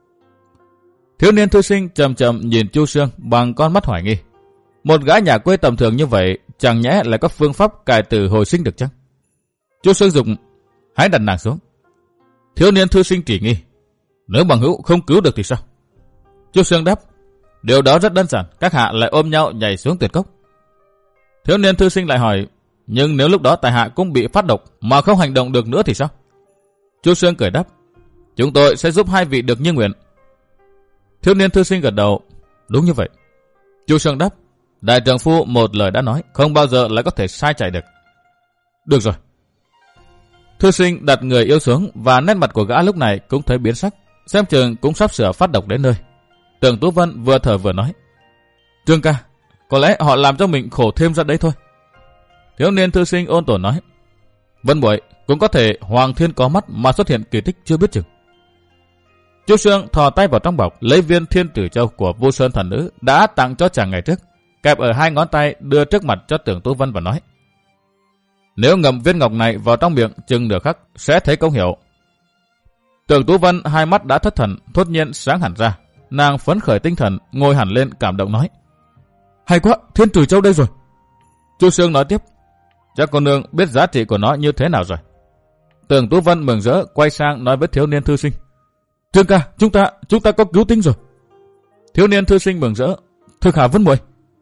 Thiếu niên thư sinh chậm chậm nhìn Chu Sương bằng con mắt hoài nghi. Một gã nhà quê tầm thường như vậy chẳng nhẽ lại có phương pháp cải tử hồi sinh được chăng? Chu Sương dùng. Hãy đặt nàng xuống. Thiếu niên thư sinh chỉ nghi. Nếu bằng hữu không cứu được thì sao? Chu Sương đáp. Điều đó rất đơn giản. Các hạ lại ôm nhau nhảy xuống tuyệt cốc. Thiếu niên thư sinh lại hỏi. Nhưng nếu lúc đó tại hạ cũng bị phát độc mà không hành động được nữa thì sao? Chu Sương cười đáp. Chúng tôi sẽ giúp hai vị được như nguyện. Thiếu niên thư sinh gật đầu. Đúng như vậy. Chu Sương đáp. Đại trưởng phu một lời đã nói, không bao giờ lại có thể sai chạy được. Được rồi. Thư sinh đặt người yêu xuống và nét mặt của gã lúc này cũng thấy biến sắc, xem chừng cũng sắp sửa phát độc đến nơi. Tưởng Tú Vân vừa thở vừa nói. Trương ca, có lẽ họ làm cho mình khổ thêm ra đấy thôi. Thiếu niên thư sinh ôn tồn nói. Vân muội, cũng có thể Hoàng Thiên có mắt mà xuất hiện kỳ tích chưa biết chừng. Chu Sương thò tay vào trong bọc lấy viên Thiên Tử Châu của Vô Sơn thần nữ đã tặng cho chàng ngày trước, kẹp ở hai ngón tay đưa trước mặt cho Tưởng Tú Vân và nói. Nếu ngậm viên ngọc này vào trong miệng chừng nửa khắc sẽ thấy công hiệu. Tưởng Tú Vân hai mắt đã thất thần, thốt nhiên sáng hẳn ra. Nàng phấn khởi tinh thần, ngồi hẳn lên cảm động nói. Hay quá, Thiên Tử Châu đây rồi. Chu Sương nói tiếp. Chắc cô nương biết giá trị của nó như thế nào rồi. Tưởng Tú Vân mừng rỡ quay sang nói với thiếu niên thư sinh. Trương ca, chúng ta, chúng ta có cứu tinh rồi. Thiếu niên thư sinh mừng rỡ. Thực hả Vân muội?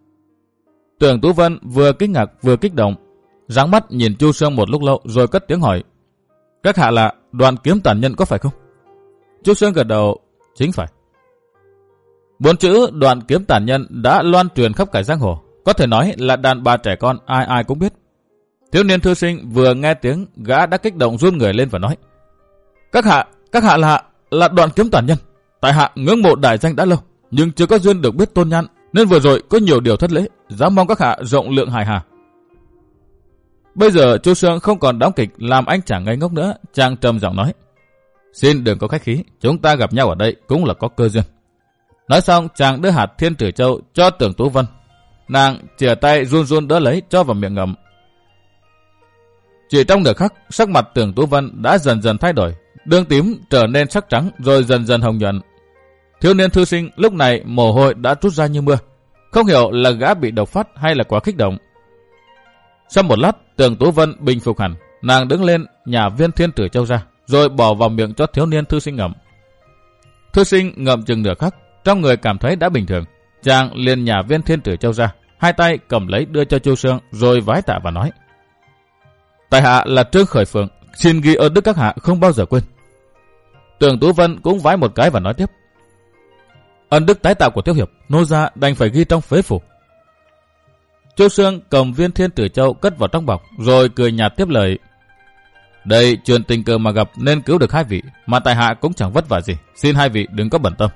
Tưởng Tú Vân vừa kinh ngạc vừa kích động, giáng mắt nhìn Chu Sương một lúc lâu rồi cất tiếng hỏi. Các hạ là Đoàn Kiếm Tàn Nhân có phải không? Chu Sương gật đầu. Chính phải. Bốn chữ Đoàn Kiếm Tàn Nhân đã loan truyền khắp cả giang hồ, có thể nói là đàn bà trẻ con ai ai cũng biết. Thiếu niên thư sinh vừa nghe tiếng, gã đã kích động run người lên và nói. Các hạ, các hạ là là Đoàn Kiếm Tàn Nhân. Tại hạ ngưỡng mộ đại danh đã lâu, nhưng chưa có duyên được biết tôn nhan, nên vừa rồi có nhiều điều thất lễ, dám mong các hạ rộng lượng hài hà. Bây giờ Chu Sương không còn đóng kịch làm anh chàng ngây ngốc nữa, chàng trầm giọng nói. Xin đừng có khách khí, chúng ta gặp nhau ở đây cũng là có cơ duyên. Nói xong chàng đưa hạt Thiên Tử Châu cho Tưởng Tú Vân. Nàng chìa tay run run đỡ lấy cho vào miệng ngậm. Chỉ trong nửa khắc, sắc mặt Tưởng Tú Vân đã dần dần thay đổi, đường tím trở nên sắc trắng rồi dần dần hồng nhuận. Thiếu niên thư sinh lúc này mồ hôi đã trút ra như mưa, không hiểu là gã bị độc phát hay là quá kích động. Sau một lát, Tưởng Tú Vân bình phục hẳn, nàng đứng lên nhả viên Thiên Tử Châu ra, rồi bỏ vào miệng cho thiếu niên thư sinh ngậm. Thư sinh ngậm chừng nửa khắc, trong người cảm thấy đã bình thường, chàng liền nhả viên Thiên Tử Châu ra, hai tay cầm lấy đưa cho Chu Sương rồi vái tạ và nói. Tại hạ là Trương Khởi Phượng, xin ghi ơn đức các hạ không bao giờ quên. Tưởng Tú Vân cũng vái một cái và nói tiếp. Ân đức tái tạo của Thiếu hiệp, nô gia đành phải ghi trong phế phủ. Chu Sương cầm viên Thiên Tử Châu cất vào trong bọc, rồi cười nhạt tiếp lời. Đây chuyện tình cờ mà gặp nên cứu được hai vị, mà tại hạ cũng chẳng vất vả gì, xin hai vị đừng có bận tâm.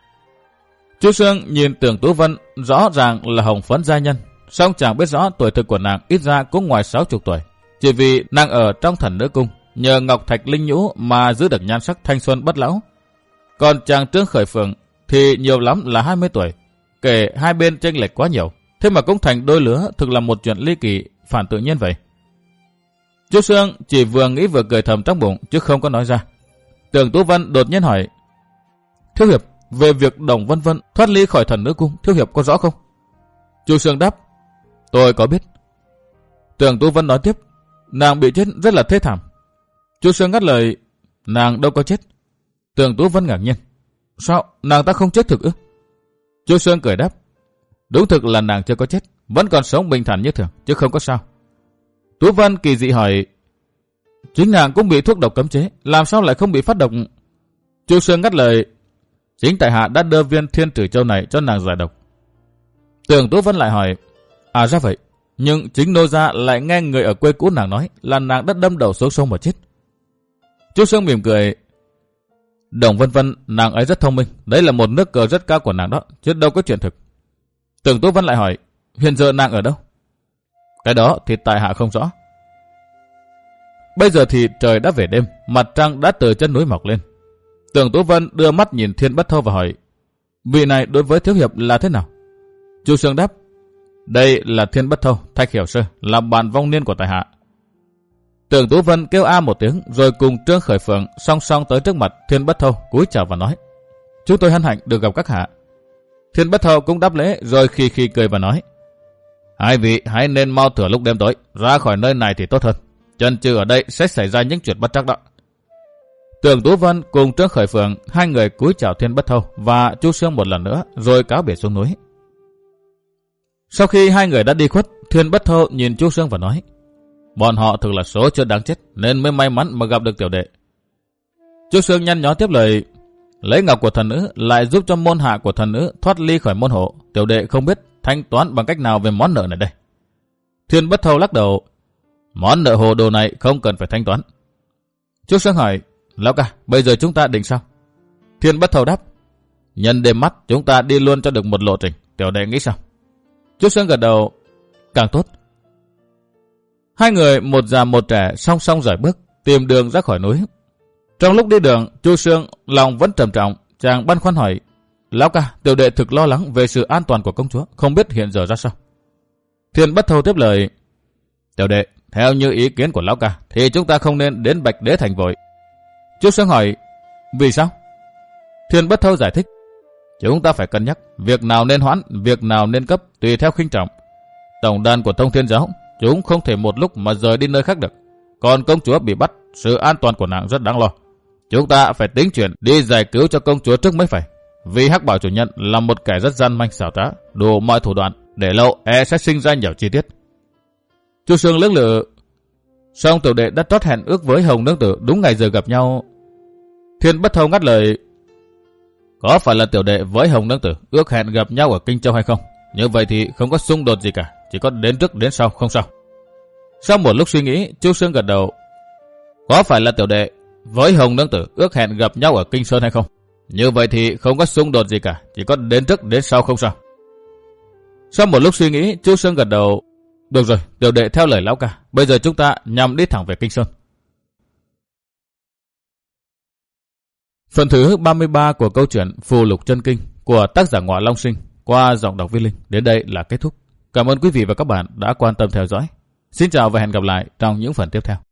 Chu Sương nhìn Tưởng Tú Vân rõ ràng là hồng phấn gia nhân, song chàng biết rõ tuổi thực của nàng ít ra cũng ngoài sáu mươi tuổi, chỉ vì nàng ở trong Thần Nữ Cung, nhờ ngọc thạch linh nhũ mà giữ được nhan sắc thanh xuân bất lão. Còn chàng Trương Khởi Phượng thì nhiều lắm là hai mươi tuổi, kể hai bên chênh lệch quá nhiều, thế mà cũng thành đôi lứa, thực là một chuyện ly kỳ, phản tự nhiên vậy. Chu Sương chỉ vừa nghĩ vừa cười thầm trong bụng chứ không có nói ra. Tưởng Tú Vân đột nhiên hỏi. Thiếu hiệp, về việc Đồng Vân Vân thoát ly khỏi Thần Nữ Cung, Thiếu hiệp có rõ không? Chu Sương đáp. Tôi có biết. Tưởng Tú Vân nói tiếp. Nàng bị chết rất là thê thảm. Chu Sương ngắt lời. Nàng đâu có chết. Tưởng Tú Vân ngạc nhiên. Sao, nàng ta không chết thực ư? Chu Sương cười đáp. Đúng thực là nàng chưa có chết, vẫn còn sống bình thản như thường, chứ không có sao. Tú Vân kỳ dị hỏi. Chính nàng cũng bị thuốc độc cấm chế, làm sao lại không bị phát độc? Chu Sương ngắt lời. Chính tại hạ đã đưa viên Thiên Tử Châu này cho nàng giải độc. Tưởng Tú Vân lại hỏi. À ra vậy, nhưng chính nô gia lại nghe người ở quê cũ nàng nói là nàng đã đâm đầu xuống sông mà chết. Chu Sương mỉm cười. Đồng Vân Vân nàng ấy rất thông minh, đấy là một nước cờ rất cao của nàng đó, chứ đâu có chuyện thực. Tưởng Tú Vân lại hỏi. Hiện giờ nàng ở đâu? Cái đó thì tại hạ không rõ. Bây giờ thì trời đã về đêm, mặt trăng đã từ chân núi mọc lên. Tưởng Tú Vân đưa mắt nhìn Thiên Bất Thâu và hỏi, vị này đối với thiếu hiệp là thế nào? Chu Sương đáp, đây là Thiên Bất Thâu, Thạch Hiểu Sơ, là bạn vong niên của tại hạ. Tưởng Tú Vân kêu a một tiếng rồi cùng Trương Khởi Phượng song song tới trước mặt Thiên Bất Thâu cúi chào và nói, chúng tôi hân hạnh được gặp các hạ. Thiên Bất Thâu cũng đáp lễ rồi khi khi cười và nói, hai vị hãy nên mau thửa lúc đêm tối ra khỏi nơi này thì tốt hơn, chần chừ ở đây sẽ xảy ra những chuyện bất trắc đó. Tưởng Tú Vân cùng Trương Khởi Phượng hai người cúi chào Thiên Bất Thâu và Chu Sương một lần nữa rồi cáo biệt xuống núi. Sau khi hai người đã đi khuất, Thiên Bất Thâu nhìn Chu Sương và nói, bọn họ thực là số chưa đáng chết nên mới may mắn mà gặp được tiểu đệ. Chu Sương nhăn nhó tiếp lời, lấy ngọc của thần nữ lại giúp cho môn hạ của thần nữ thoát ly khỏi môn hộ, tiểu đệ không biết thanh toán bằng cách nào về món nợ này đây. Thiên Bất Thâu lắc đầu, món nợ hồ đồ này không cần phải thanh toán. Chu Sương hỏi, lão ca, bây giờ chúng ta định sao? Thiên Bất Thâu đáp, nhân đêm mắt chúng ta đi luôn cho được một lộ trình, tiểu đệ nghĩ sao? Chu Sương gật đầu, càng tốt. Hai người một già một trẻ song song rời bước, tìm đường ra khỏi núi. Trong lúc đi đường, Chu Sương lòng vẫn trầm trọng, chàng băn khoăn hỏi, lão ca, tiểu đệ thực lo lắng về sự an toàn của công chúa, không biết hiện giờ ra sao. Thiên Bất Thâu tiếp lời, tiểu đệ, theo như ý kiến của lão ca, thì chúng ta không nên đến Bạch Đế Thành vội. Chu Sương hỏi, vì sao? Thiên Bất Thâu giải thích, chúng ta phải cân nhắc, việc nào nên hoãn, việc nào nên cấp, tùy theo khinh trọng. Tổng đàn của Thông Thiên Giáo, chúng không thể một lúc mà rời đi nơi khác được. Còn công chúa bị bắt, sự an toàn của nàng rất đáng lo. Chúng ta phải tính chuyện đi giải cứu cho công chúa trước mới phải. Vì Hắc Bảo chủ nhân là một kẻ rất gian manh xảo trá, đủ mọi thủ đoạn, để lâu e sẽ sinh ra nhiều chi tiết. Chu Sương lưỡng lự, song tiểu đệ đã trót hẹn ước với Hồng nương tử đúng ngày giờ gặp nhau. Thiên Bất Thâu ngắt lời, có phải là tiểu đệ với Hồng nương tử ước hẹn gặp nhau ở Kinh Châu hay không? Như vậy thì không có xung đột gì cả, chỉ có đến trước đến sau không sao. Sau một lúc suy nghĩ, Chu Sương gật đầu, có phải là tiểu đệ với Hồng nương tử ước hẹn gặp nhau ở Kinh Sơn hay không? Như vậy thì không có xung đột gì cả, chỉ có đến trước đến sau không sao. Sau một lúc suy nghĩ, Chu Sương gật đầu, được rồi, tiểu đệ theo lời lão ca, bây giờ chúng ta nhằm đi thẳng về Kinh Sơn. Phần thứ ba mươi ba của câu chuyện Phù Lục Chân Kinh của tác giả Ngọa Long Sinh qua giọng đọc Vi Linh đến đây là kết thúc. Cảm ơn quý vị và các bạn đã quan tâm theo dõi. Xin chào và hẹn gặp lại trong những phần tiếp theo.